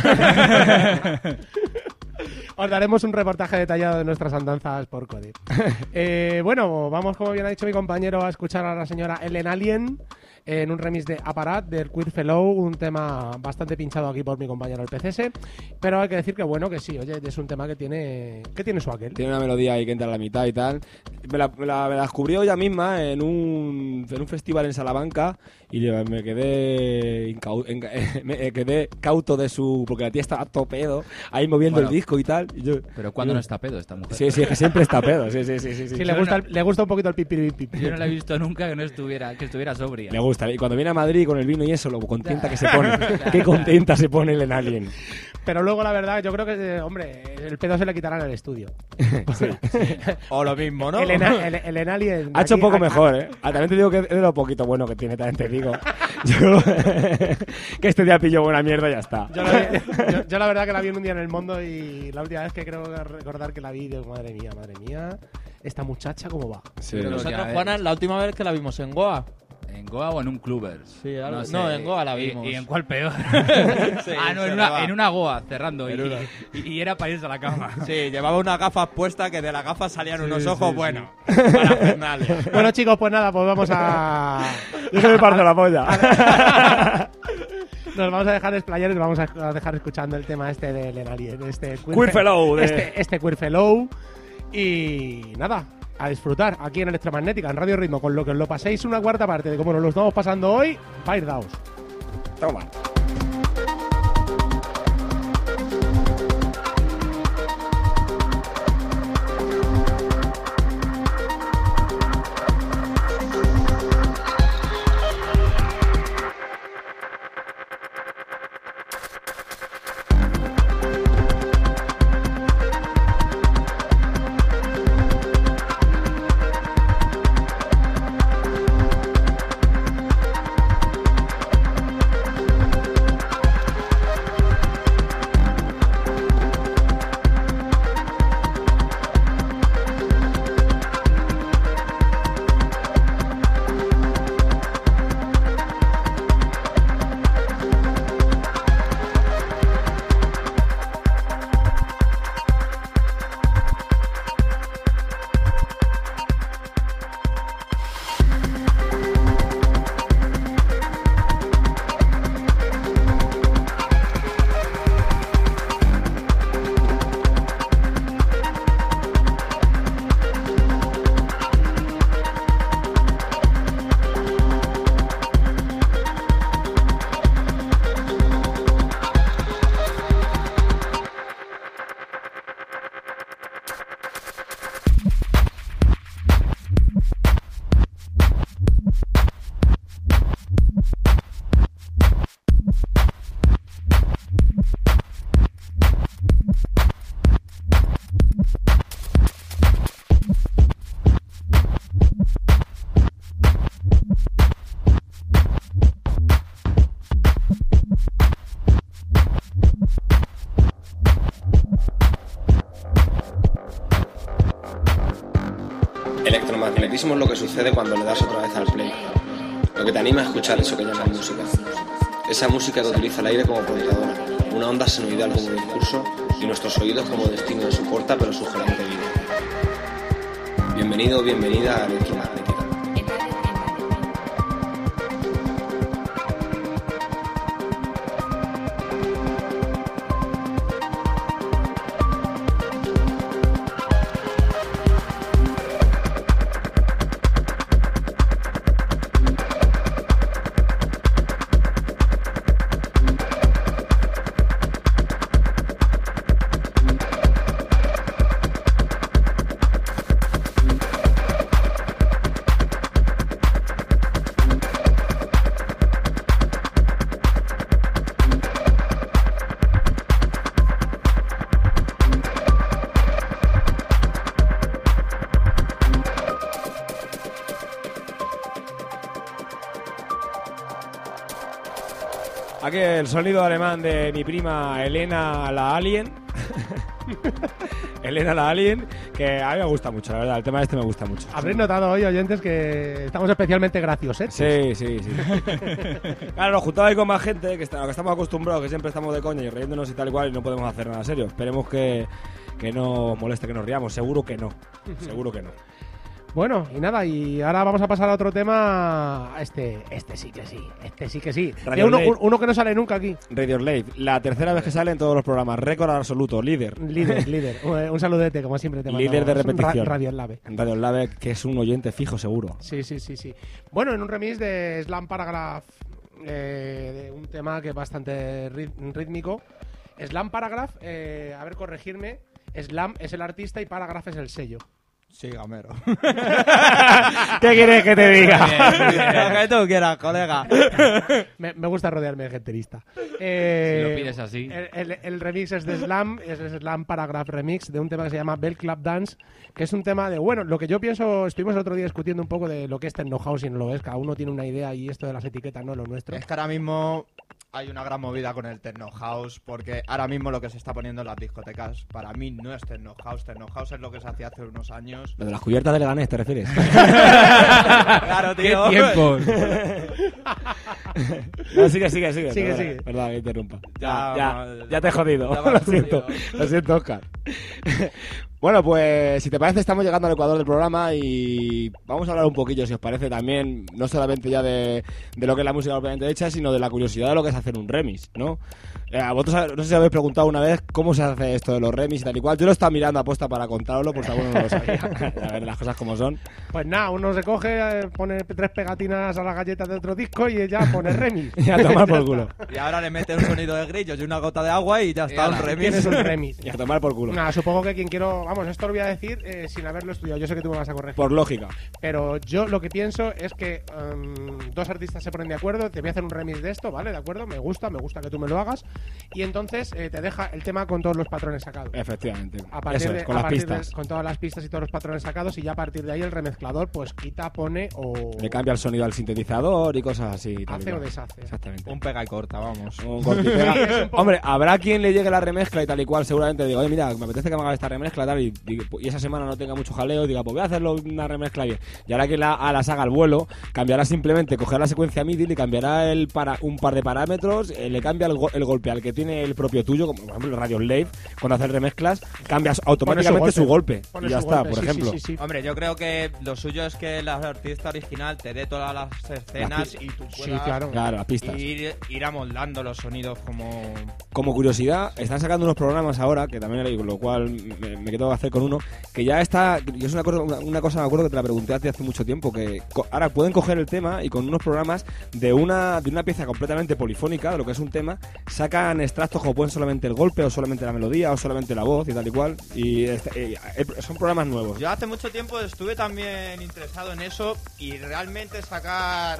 Os daremos un reportaje detallado de nuestras andanzas por CODE. Bueno, vamos, como bien ha dicho mi compañero, a escuchar a la señora Ellen Alien en un remix de Aparat del Queer Fellow, un tema bastante pinchado aquí por mi compañero el PCS, pero hay que decir que bueno, que sí, oye, es un tema que tiene su aquel. Tiene una melodía ahí que entra a la mitad y tal. Me la descubrió ella misma en un festival en Salamanca y me quedé me quedé cauto de su... porque la tía estaba topedo ahí moviendo el disco y tal. Y yo, Pero ¿cuándo no está pedo esta mujer? Sí, es que siempre está pedo. Sí. Sí, le gusta un poquito el pipi. Yo no la he visto nunca que estuviera sobria. Le gusta. Y cuando viene a Madrid con el vino y eso, lo contenta que se pone. Qué contenta se pone el Alien. Pero luego, la verdad, yo creo que, hombre, el pedo se le quitará en el estudio. Sí. O lo mismo, ¿no? El Alien... Ha hecho un poco mejor, ¿eh? También te digo que es de lo poquito bueno que tiene, también te digo. Yo, que este día pilló buena mierda y ya está. Yo la verdad que la vi en un día en el mundo y la última vez que creo recordar que la vi, digo, madre mía, esta muchacha cómo va. Sí. Pero Nosotros, ya, Juana, la última vez que la vimos en Goa. ¿En Goa o en un Clubbers? Sí, algo- sé. no, en Goa la vimos. ¿Y en cuál peor? Sí, no, en una Goa, cerrando. Y era para irse a la cama. Sí, llevaba unas gafas puestas que de las gafas salían unos Sí, ojos, sí, bueno, para Fernalia. Bueno, chicos, pues nada, pues vamos a... Yo se me parte la polla. Nos vamos a dejar desplayar y nos vamos a dejar escuchando el tema este de Ellen Alien, este Queer Fellow. este Queer Fellow. Y nada, a disfrutar aquí en Electromagnética, en Radio Ritmo, con lo que os lo paséis una cuarta parte de cómo nos lo estamos pasando hoy, Fire Daos. Toma. Electromagnetismo es lo que sucede cuando le das otra vez al play. Lo que te anima a escuchar eso que llaman música. Esa música que utiliza el aire como portadora, una onda senoidal como discurso y nuestros oídos como destino de su corta pero sugerente vida. Bienvenido o bienvenida a Electromagnética. Aquí el sonido alemán de mi prima Elena la Alien. Elena la Alien, que a mí me gusta mucho, la verdad. El tema este me gusta mucho. Habréis notado hoy, oyentes, que estamos especialmente graciosos. Sí. Claro, nos juntamos ahí con más gente, que estamos acostumbrados, que siempre estamos de coña y riéndonos y tal y cual, y no podemos hacer nada serio. Esperemos que no moleste que nos riamos. Seguro que no. Seguro que no. Bueno, y nada, y ahora vamos a pasar a otro tema. Este sí que sí. Uno que no sale nunca aquí. Radio Slave, la tercera vez que sale en todos los programas. Récord absoluto, líder. Líder. Un saludete, como siempre te mandamos. Líder de repetición. Radio Slave. Radio Slave, que es un oyente fijo, seguro. Sí. Bueno, en un remix de Slam Paragraph, de un tema que es bastante rítmico. Slam Paragraph, a ver, corregirme. Slam es el artista y Paragraph es el sello. Sí, gamero. ¿Qué quieres que te diga? Lo que tú quieras, colega. Me gusta rodearme de gente lista. Si lo pides así. El remix es de Slam, es el Slam Paragraph Remix de un tema que se llama Bell Club Dance, que es un tema de, bueno, lo que yo pienso, estuvimos el otro día discutiendo un poco de lo que es techno house y no lo es, cada uno tiene una idea y esto de las etiquetas no es lo nuestro. Es que ahora mismo hay una gran movida con el techno house, porque ahora mismo lo que se está poniendo en las discotecas para mí no es techno house es lo que se hacía hace unos años. Lo de las cubiertas de Leganés, ¿te refieres? Claro, tío. ¿Qué tiempos? No, sigue. Sigue. Perdón, que interrumpa. Ya Ya te he jodido. ya me has jodido. Lo siento, Oscar. Bueno, pues si te parece estamos llegando al ecuador del programa y vamos a hablar un poquillo, si os parece, también, no solamente ya de lo que es la música propiamente hecha, sino de la curiosidad de lo que es hacer un remix, ¿no? Vosotros no sé si habéis preguntado una vez cómo se hace esto de los remix y tal y cual. Yo lo estaba mirando aposta para contaroslo, por si alguno no lo sabía. A ver las cosas como son. Pues nada, uno se coge, pone 3 pegatinas a las galletas de otro disco y ya pone remix. Y a tomar por culo. Y ahora le mete un sonido de grillos y una gota de agua y ya está un remix. Tienes un remix. Y a tomar por culo. Nada, supongo que quien quiero... Vamos, esto lo voy a decir sin haberlo estudiado. Yo sé que tú me vas a corregir. Por lógica. Pero yo lo que pienso es que dos artistas se ponen de acuerdo, te voy a hacer un remix de esto, ¿vale? ¿De acuerdo? Me gusta que tú me lo hagas. Y entonces te deja el tema con todos los patrones sacados. Efectivamente. A partir Eso de, es, con a las partir pistas. con todas las pistas y todos los patrones sacados, y ya a partir de ahí el remezclador pues quita, pone o... Le cambia el sonido al sintetizador y cosas así. tal y hace o cual. deshace. Exactamente. Un pega y corta, vamos. Un corte y pega. Sí, es un poco- Hombre, habrá quien le llegue la remezcla y tal y cual, seguramente digo, oye, mira, me apetece que me haga esta remezcla tal y esa semana no tenga mucho jaleo y diga, pues voy a hacerlo una remezcla bien. Y ahora que las haga al vuelo, cambiará simplemente, coger la secuencia MIDI, le cambiará un par de parámetros, le cambia el golpe al que tiene el propio tuyo, como por ejemplo el Radio Slave, cuando haces remezclas, cambias automáticamente su golpe. Pone Y ya su está, golpe, por sí, ejemplo. sí. Hombre, yo creo que lo suyo es que el artista original te dé todas las escenas y tú Sí, puedas claro. Claro, las pistas. ir amoldando los sonidos como... Como curiosidad, están sacando unos programas ahora, que también leí, con lo cual me quedo a hacer con uno, que ya está, yo es una cosa me acuerdo que te la pregunté hace mucho tiempo, que ahora pueden coger el tema y con unos programas de una pieza completamente polifónica, de lo que es un tema, sacan extractos como pueden solamente el golpe, o solamente la melodía, o solamente la voz y tal y cual, y son programas nuevos. Yo hace mucho tiempo estuve también interesado en eso y realmente sacar...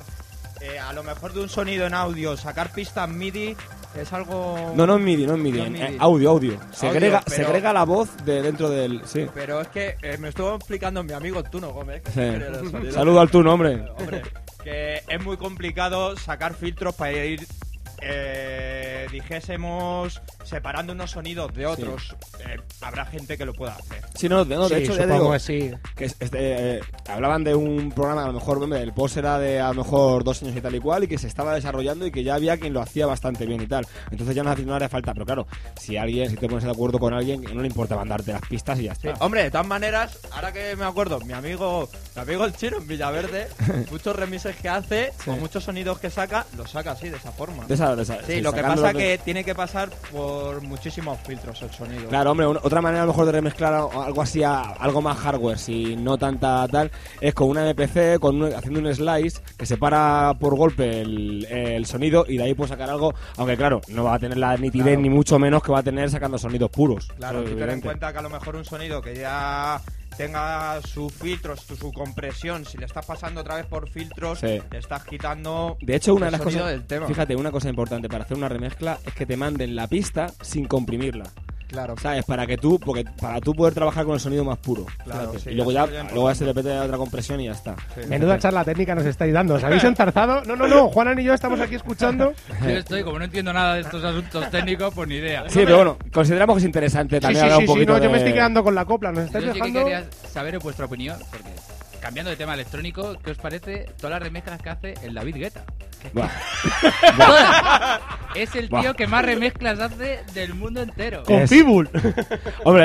a lo mejor de un sonido en audio, sacar pistas MIDI es algo... No en MIDI, No en en MIDI. audio. Segrega pero- la voz de dentro del... Sí. Pero es que me estuvo explicando mi amigo Tuno Gómez. que Sí. siempre los sonidos- Saludo al Tuno, hombre. Hombre, que es muy complicado sacar filtros para ir dijésemos separando unos sonidos de otros, habrá gente que lo pueda hacer. Sí, no, de Sí, hecho, ya supongo digo, que sí. que hablaban de un programa, a lo mejor, el post era de a lo mejor 2 años y tal y cual, y que se estaba desarrollando y que ya había quien lo hacía bastante bien y tal. Entonces ya no haría falta, pero claro, si te pones de acuerdo con alguien, no le importa mandarte las pistas y ya está. Hombre, de todas maneras, ahora que me acuerdo, mi amigo el Chino en Villaverde, muchos remixes que hace, o muchos sonidos que saca, los saca así, de esa forma. Sí, Lo que sacándolo pasa que tiene que pasar por muchísimos filtros el sonido. Claro, hombre, otra manera a lo mejor de remezclar algo así, algo más hardware, si no tanta tal, es con una MPC, haciendo un slice que separa por golpe el sonido y de ahí puedes sacar algo, aunque claro, no va a tener la nitidez ni mucho menos que va a tener sacando sonidos puros. Claro, tú ten en cuenta que a lo mejor un sonido que ya tenga sus filtros, su compresión, si le estás pasando otra vez por filtros, le estás quitando. De hecho, una de las sonido cosas, del tema. fíjate, una cosa importante para hacer una remezcla es que te manden la pista sin comprimirla. Claro. ¿Sabes? Para tú poder trabajar con el sonido más puro. Claro, sí, y luego se le pete otra compresión y ya está. Sí. Menuda charla técnica nos estáis dando. ¿Os habéis entarzado? No. Juanan y yo estamos aquí escuchando. Yo estoy, como no entiendo nada de estos asuntos técnicos, pues ni idea. Sí, pero bueno, consideramos que es interesante también hablar un poquito yo me estoy quedando con la copla. ¿Nos estáis Yo sí que dejando? quería saber vuestra opinión, porque cambiando de tema electrónico, ¿qué os parece todas las remezclas que hace el David Guetta? Buah. ¡Todas! Es el tío que más remezclas hace del mundo entero. Con Pitbull. Hombre,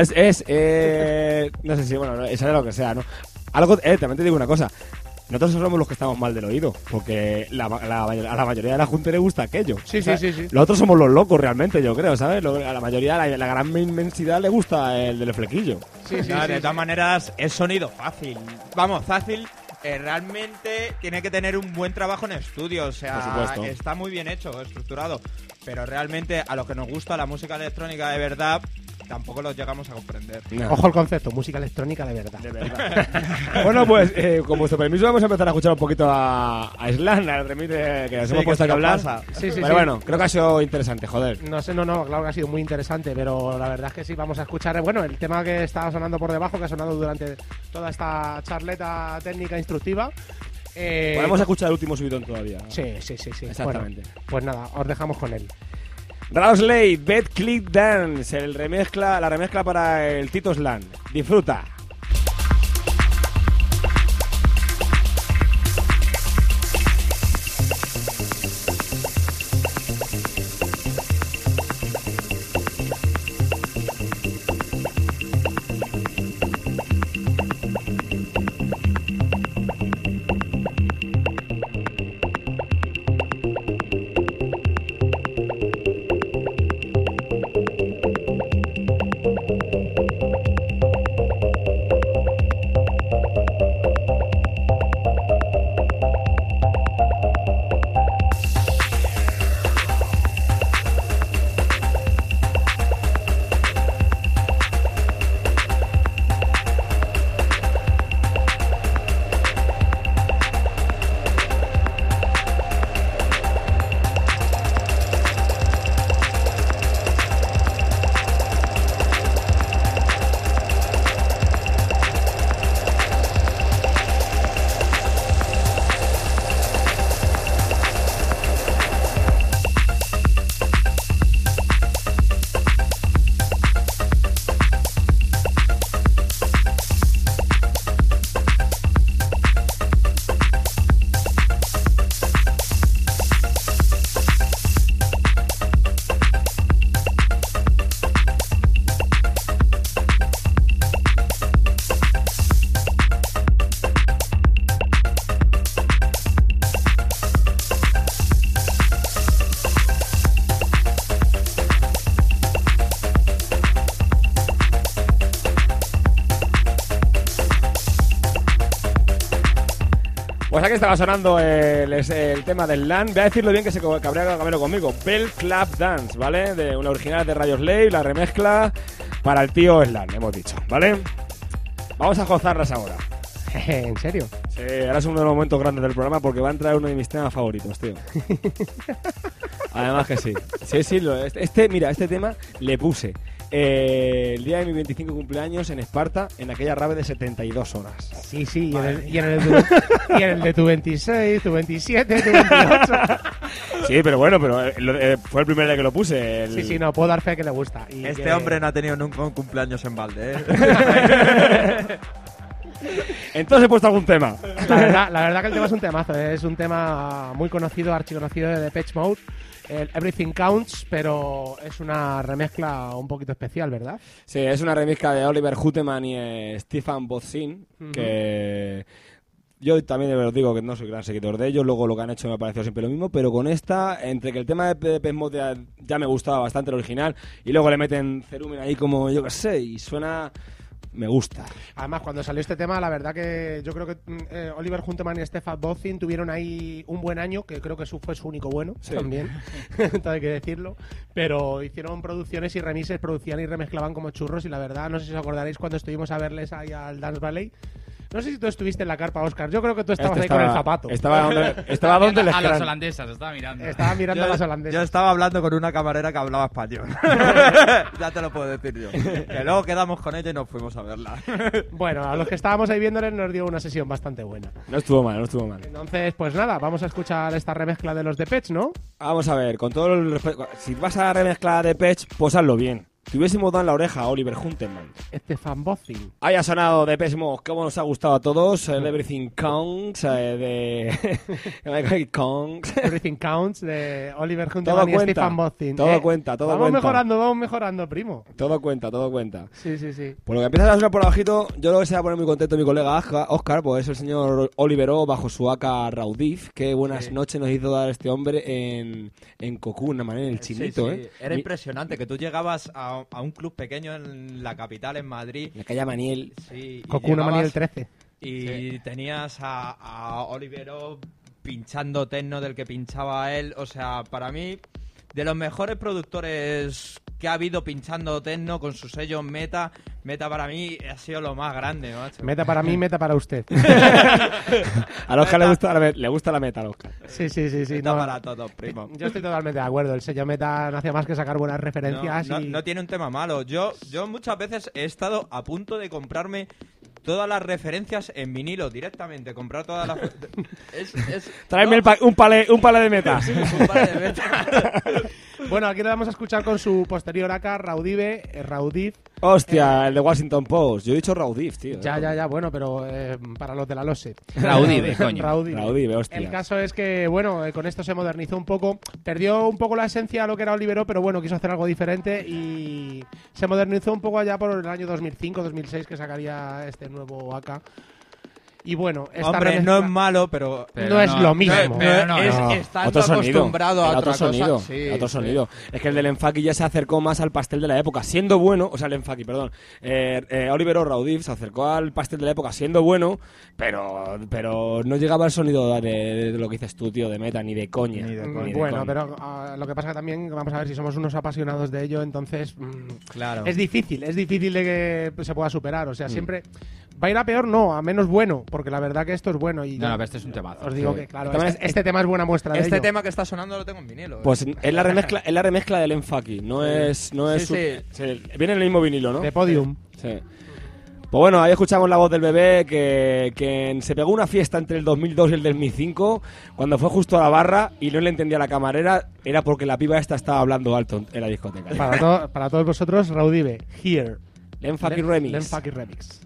no sé si, bueno, eso es lo que sea, ¿no? Algo, también te digo una cosa. Nosotros somos los que estamos mal del oído, porque a la mayoría de la gente le gusta aquello. Sí. Los otros somos los locos realmente, yo creo, ¿sabes? A la mayoría, la gran inmensidad le gusta el del flequillo. De todas maneras, es sonido fácil. Vamos, fácil. Realmente tiene que tener un buen trabajo en estudio, o sea, por supuesto. Está muy bien hecho, estructurado, pero realmente a los que nos gusta la música electrónica de verdad, tampoco los llegamos a comprender. No. Ojo al concepto, música electrónica de verdad. De verdad. Bueno, pues con vuestro permiso vamos a empezar a escuchar un poquito a Slan, al remix que nos hemos puesto aquí a hablar. Pero bueno, creo que ha sido interesante, joder. No, claro que ha sido muy interesante, pero la verdad es que sí, vamos a escuchar, bueno, el tema que estaba sonando por debajo, que ha sonado durante toda esta charleta técnica instructiva. Podemos escuchar el último subidón todavía, ¿no? Sí. Exactamente. Bueno, pues nada, os dejamos con él. Rausley, Bad Click Dance, la remezcla para el Tito Slan. Disfruta. Pues aquí estaba sonando el tema del LAN. Voy a decirlo bien que se cabrea conmigo. Bell Club Dance, ¿vale? De una original de Rayos Slave, la remezcla para el tío Slan, hemos dicho, ¿vale? Vamos a gozarlas ahora. ¿En serio? Sí, ahora es uno de los momentos grandes del programa porque va a entrar uno de mis temas favoritos, tío. Además que sí. Sí, mira, este tema le puse el día de mi 25 cumpleaños en Esparta, en aquella rave de 72 horas. Sí, y en el de tu 26, tu 27, tu 28. Sí, pero bueno, fue el primer día que lo puse. Sí, no, puedo dar fe que le gusta. Y este hombre no ha tenido nunca un cumpleaños en balde, ¿eh? Entonces he puesto algún tema. La verdad que el tema es un temazo, es un tema muy conocido, archiconocido de Depeche Mode, el Everything Counts, pero es una remezcla un poquito especial, ¿verdad? Sí, es una remezcla de Oliver Huteman y Stefan Botzin, que yo también os digo que no soy gran seguidor de ellos, luego lo que han hecho me ha parecido siempre lo mismo, pero con esta, entre que el tema de Depeche Mode ya me gustaba bastante el original, y luego le meten cerumen ahí como yo que sé, y suena... Me gusta. Además, cuando salió este tema, la verdad que yo creo que Oliver Huteman y Stefan Botzin tuvieron ahí un buen año, que creo que fue su único bueno, también, todo hay que decirlo, pero hicieron producciones y remixes, producían y remezclaban como churros, y la verdad, no sé si os acordaréis cuando estuvimos a verles ahí al Dance Valley. No sé si tú estuviste en la carpa, Óscar. Yo creo que tú estabas ahí con el zapato. Estaba donde les a las holandesas, estaba mirando. Estaba mirando a las holandesas. Yo estaba hablando con una camarera que hablaba español. Ya te lo puedo decir yo. Que luego quedamos con ella y nos fuimos a verla. Bueno, a los que estábamos ahí viéndoles nos dio una sesión bastante buena. No estuvo mal. Entonces, pues nada, vamos a escuchar esta remezcla de los Depeche, ¿no? Vamos a ver, con todo el respeto, si vas a remezclar Depeche, pues hazlo bien. Si hubiésemos dado en la oreja a Oliver Huteman, Stefan Botzin, haya sonado Depeche Mode, como nos ha gustado a todos, el Everything Counts de Everything Counts de Oliver Huteman y Stefan Botzin. Todo cuenta. Vamos mejorando, primo. Todo cuenta. Sí. Por lo que empieza a sonar por abajito, yo creo que se va a poner muy contento mi colega Óscar, pues es el señor Oliver O bajo su AK Raudif. Qué buenas noches nos hizo dar este hombre en Cocoon, de manera en el chinito, sí. Era impresionante que tú llegabas a un club pequeño en la capital, en Madrid. La calle Maniel. Sí, Cocoon Maniel 13. Y tenías a Olivero pinchando techno del que pinchaba él. O sea, para mí, de los mejores productores que ha habido pinchando techno con su sello Meta. Meta para mí ha sido lo más grande, macho. Meta para mí, Meta para usted. A Óscar le gusta la Meta, a Óscar. Sí. Meta para todos, primo. Yo estoy totalmente de acuerdo. El sello Meta no hacía más que sacar buenas referencias. No tiene un tema malo. Yo muchas veces he estado a punto de comprarme todas las referencias en vinilo directamente. Comprar todas las... Tráeme un palé de Meta. Sí, un palé de Meta. Bueno, aquí lo vamos a escuchar con su posterior AK, Raudif. Hostia, el de Washington Post. Yo he dicho Raudif, tío. Ya, bueno, pero para los de la LOSE. Raudive, coño. Raudive, hostia. El caso es que, bueno, con esto se modernizó un poco. Perdió un poco la esencia a lo que era Olivero, pero bueno, quiso hacer algo diferente y se modernizó un poco allá por el año 2005-2006 que sacaría este nuevo AK. Y bueno, esta hombre, no es malo, pero no es lo mismo. Estando acostumbrado a otra sonido, cosa. Sí, otro sonido. Es que el del Enfaki ya se acercó más al pastel de la época, siendo bueno, o sea, el Enfaki, perdón. Oliver Raudif se acercó al pastel de la época siendo bueno, pero no llegaba el sonido de lo que dices tú, tío, de Meta, ni de coña. Bueno, pero lo que pasa que también, vamos a ver si somos unos apasionados de ello, entonces claro. Es difícil de que se pueda superar. O sea, siempre va a ir a peor, no, a menos bueno, porque la verdad que esto es bueno. Y pero este es un temazo. Os digo que, claro, este tema es buena muestra de ello. Este tema que está sonando lo tengo en vinilo. Pues es la remezcla del Enfaki, no es viene en el mismo vinilo, ¿no? De Podium. Sí. Pues bueno, ahí escuchamos la voz del bebé que se pegó una fiesta entre el 2002 y el 2005, cuando fue justo a la barra y no le entendía a la camarera, era porque la piba esta estaba hablando alto en la discoteca. Para todos vosotros, Raudive, Here. L'Enfaki Remix. L'Enfaki Remix.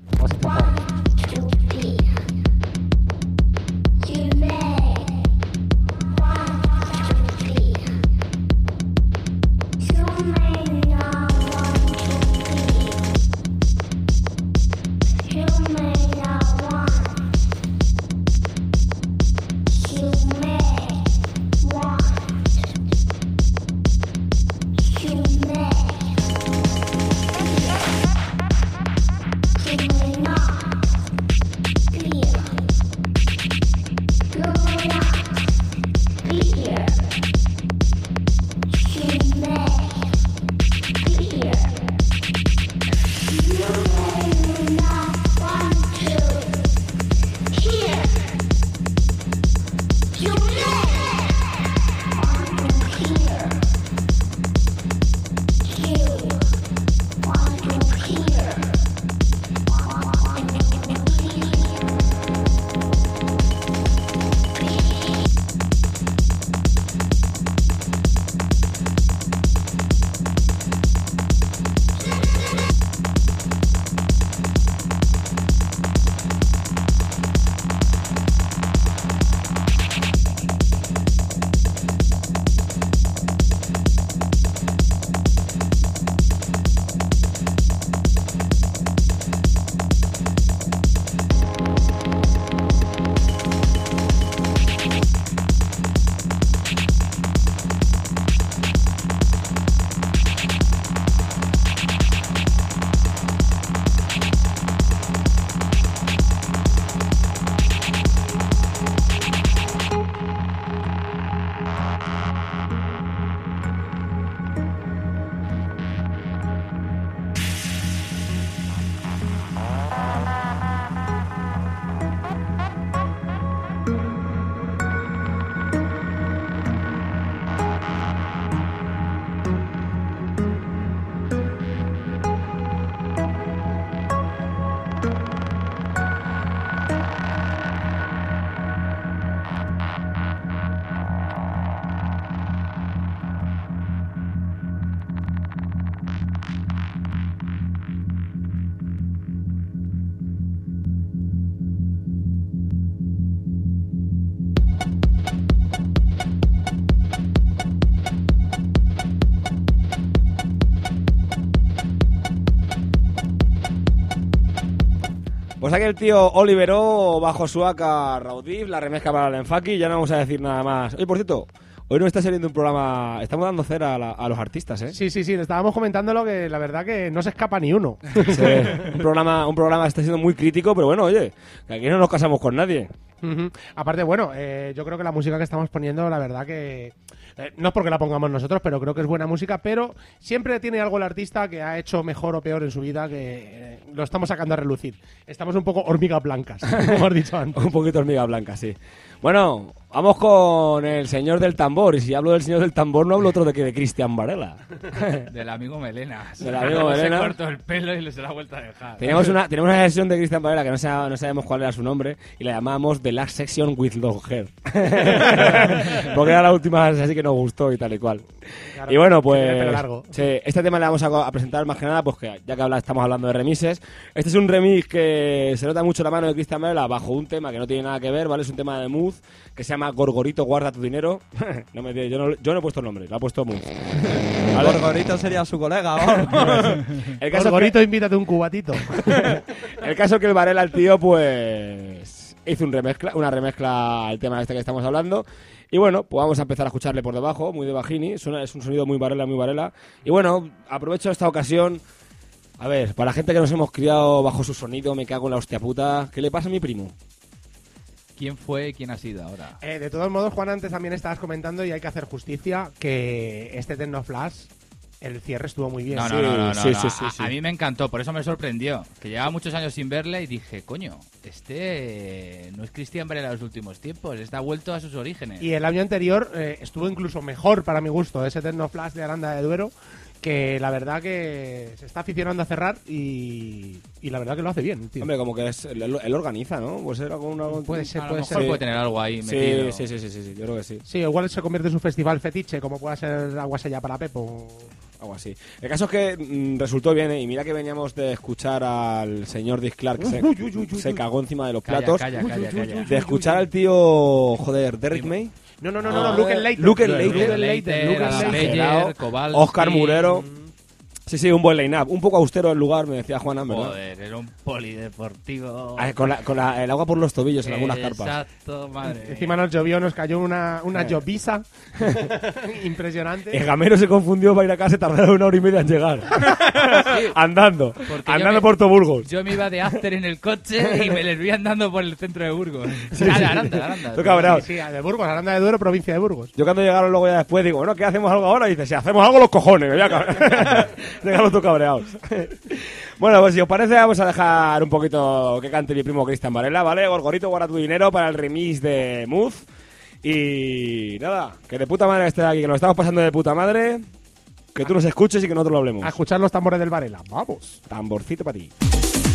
Pues aquí el tío Olivero bajo su AK Raudif, la remezcla para el Enfaki, ya no vamos a decir nada más. Oye, por cierto, hoy nos está saliendo un programa, estamos dando cera a los artistas, ¿eh? Sí, le estábamos comentándolo que la verdad que no se escapa ni uno. Sí, un programa está siendo muy crítico, pero bueno, oye, que aquí no nos casamos con nadie. Uh-huh. Aparte, bueno, yo creo que la música que estamos poniendo, la verdad que... no es porque la pongamos nosotros, pero creo que es buena música, pero siempre tiene algo el artista que ha hecho mejor o peor en su vida, que lo estamos sacando a relucir. Estamos un poco hormigas blancas, como hemos dicho antes. Un poquito hormiga blanca, sí. Bueno, vamos con el señor del tambor, y si hablo del señor del tambor no hablo otro de Cristian Varela. Del amigo Melenas. Del amigo Melenas. Se cortó el pelo y se lo ha vuelto a dejar. Tenemos una versión de Cristian Varela que no sabemos cuál era su nombre y la llamábamos The Last Section with Long Hair. Porque era la última, así que nos gustó y tal y cual. Claro, y bueno, que tiene pues pelo largo. sí, este tema le vamos a presentar más que nada, pues que ya que estamos hablando de remixes. Este es un remix que se nota mucho la mano de Cristian Varela bajo un tema que no tiene nada que ver, ¿vale? Es un tema de Mood que se llama Gorgorito guarda tu dinero. Yo no he puesto el nombre, lo ha puesto Mood. ¿Vale? Gorgorito sería su colega, vamos. El caso Gorgorito, invítate un cubatito. El caso que el Varela, el tío, pues hizo una remezcla al tema este que estamos hablando. Y bueno, pues vamos a empezar a escucharle por debajo, muy de bajini. Es un sonido muy Varela. Y bueno, aprovecho esta ocasión. A ver, para la gente que nos hemos criado bajo su sonido, me cago en la hostia puta. ¿Qué le pasa a mi primo? ¿Quién fue y quién ha sido ahora? De todos modos, Juan, antes también estabas comentando y hay que hacer justicia que este Techno Flash, el cierre estuvo muy bien. No. Sí. A mí me encantó, por eso me sorprendió. Que llevaba muchos años sin verle y dije, coño, este no es Cristian Varela de los últimos tiempos, está vuelto a sus orígenes. Y el año anterior estuvo incluso mejor para mi gusto, ese Techno Flash de Aranda de Duero, que la verdad que se está aficionando a cerrar y la verdad que lo hace bien, tío. Hombre, como que él organiza, ¿no? Pues era como una... Puede ser, A lo puede mejor ser. puede tener algo ahí metido. Sí, yo creo que sí. Sí, igual se convierte en su festival fetiche, como pueda ser Aguasella para Pepo. Algo así. El caso es que resultó bien, ¿eh? Y mira que veníamos de escuchar al señor Dick Clark que se cagó encima de los platos. Calla. De escuchar al tío, joder, Derrick May. No, Luke Later. Luke Later. Adam Exagerado. Beyer, Kowalski. Oscar Murero. Sí, un buen line-up. Un poco austero el lugar, me decía Juana, ¿verdad? Joder, era un polideportivo. Con el agua por los tobillos en algunas carpas. Exacto, madre. Encima nos llovió, nos cayó una llovisa impresionante. El gamero se confundió para ir a casa y tardaron 1 hora y media en llegar. Andando por Toburgos. Yo me iba de after en el coche y me les vi andando por el centro de Burgos. Aranda. Tú cabreado. Sí, de Burgos, Aranda de Duero, provincia de Burgos. Yo cuando llegaron luego ya después digo, bueno, ¿qué hacemos algo ahora? Y dice, si hacemos algo los cojones. Llegaron todos cabreados. Bueno, pues si os parece vamos a dejar un poquito que cante mi primo Cristian Varela, ¿vale? Gorgorito, guarda tu dinero para el remix de Mood. Y nada, que de puta madre esté aquí, que nos estamos pasando de puta madre. Que tú nos escuches y que nosotros lo hablemos. A escuchar los tambores del Varela. Vamos. Tamborcito para ti.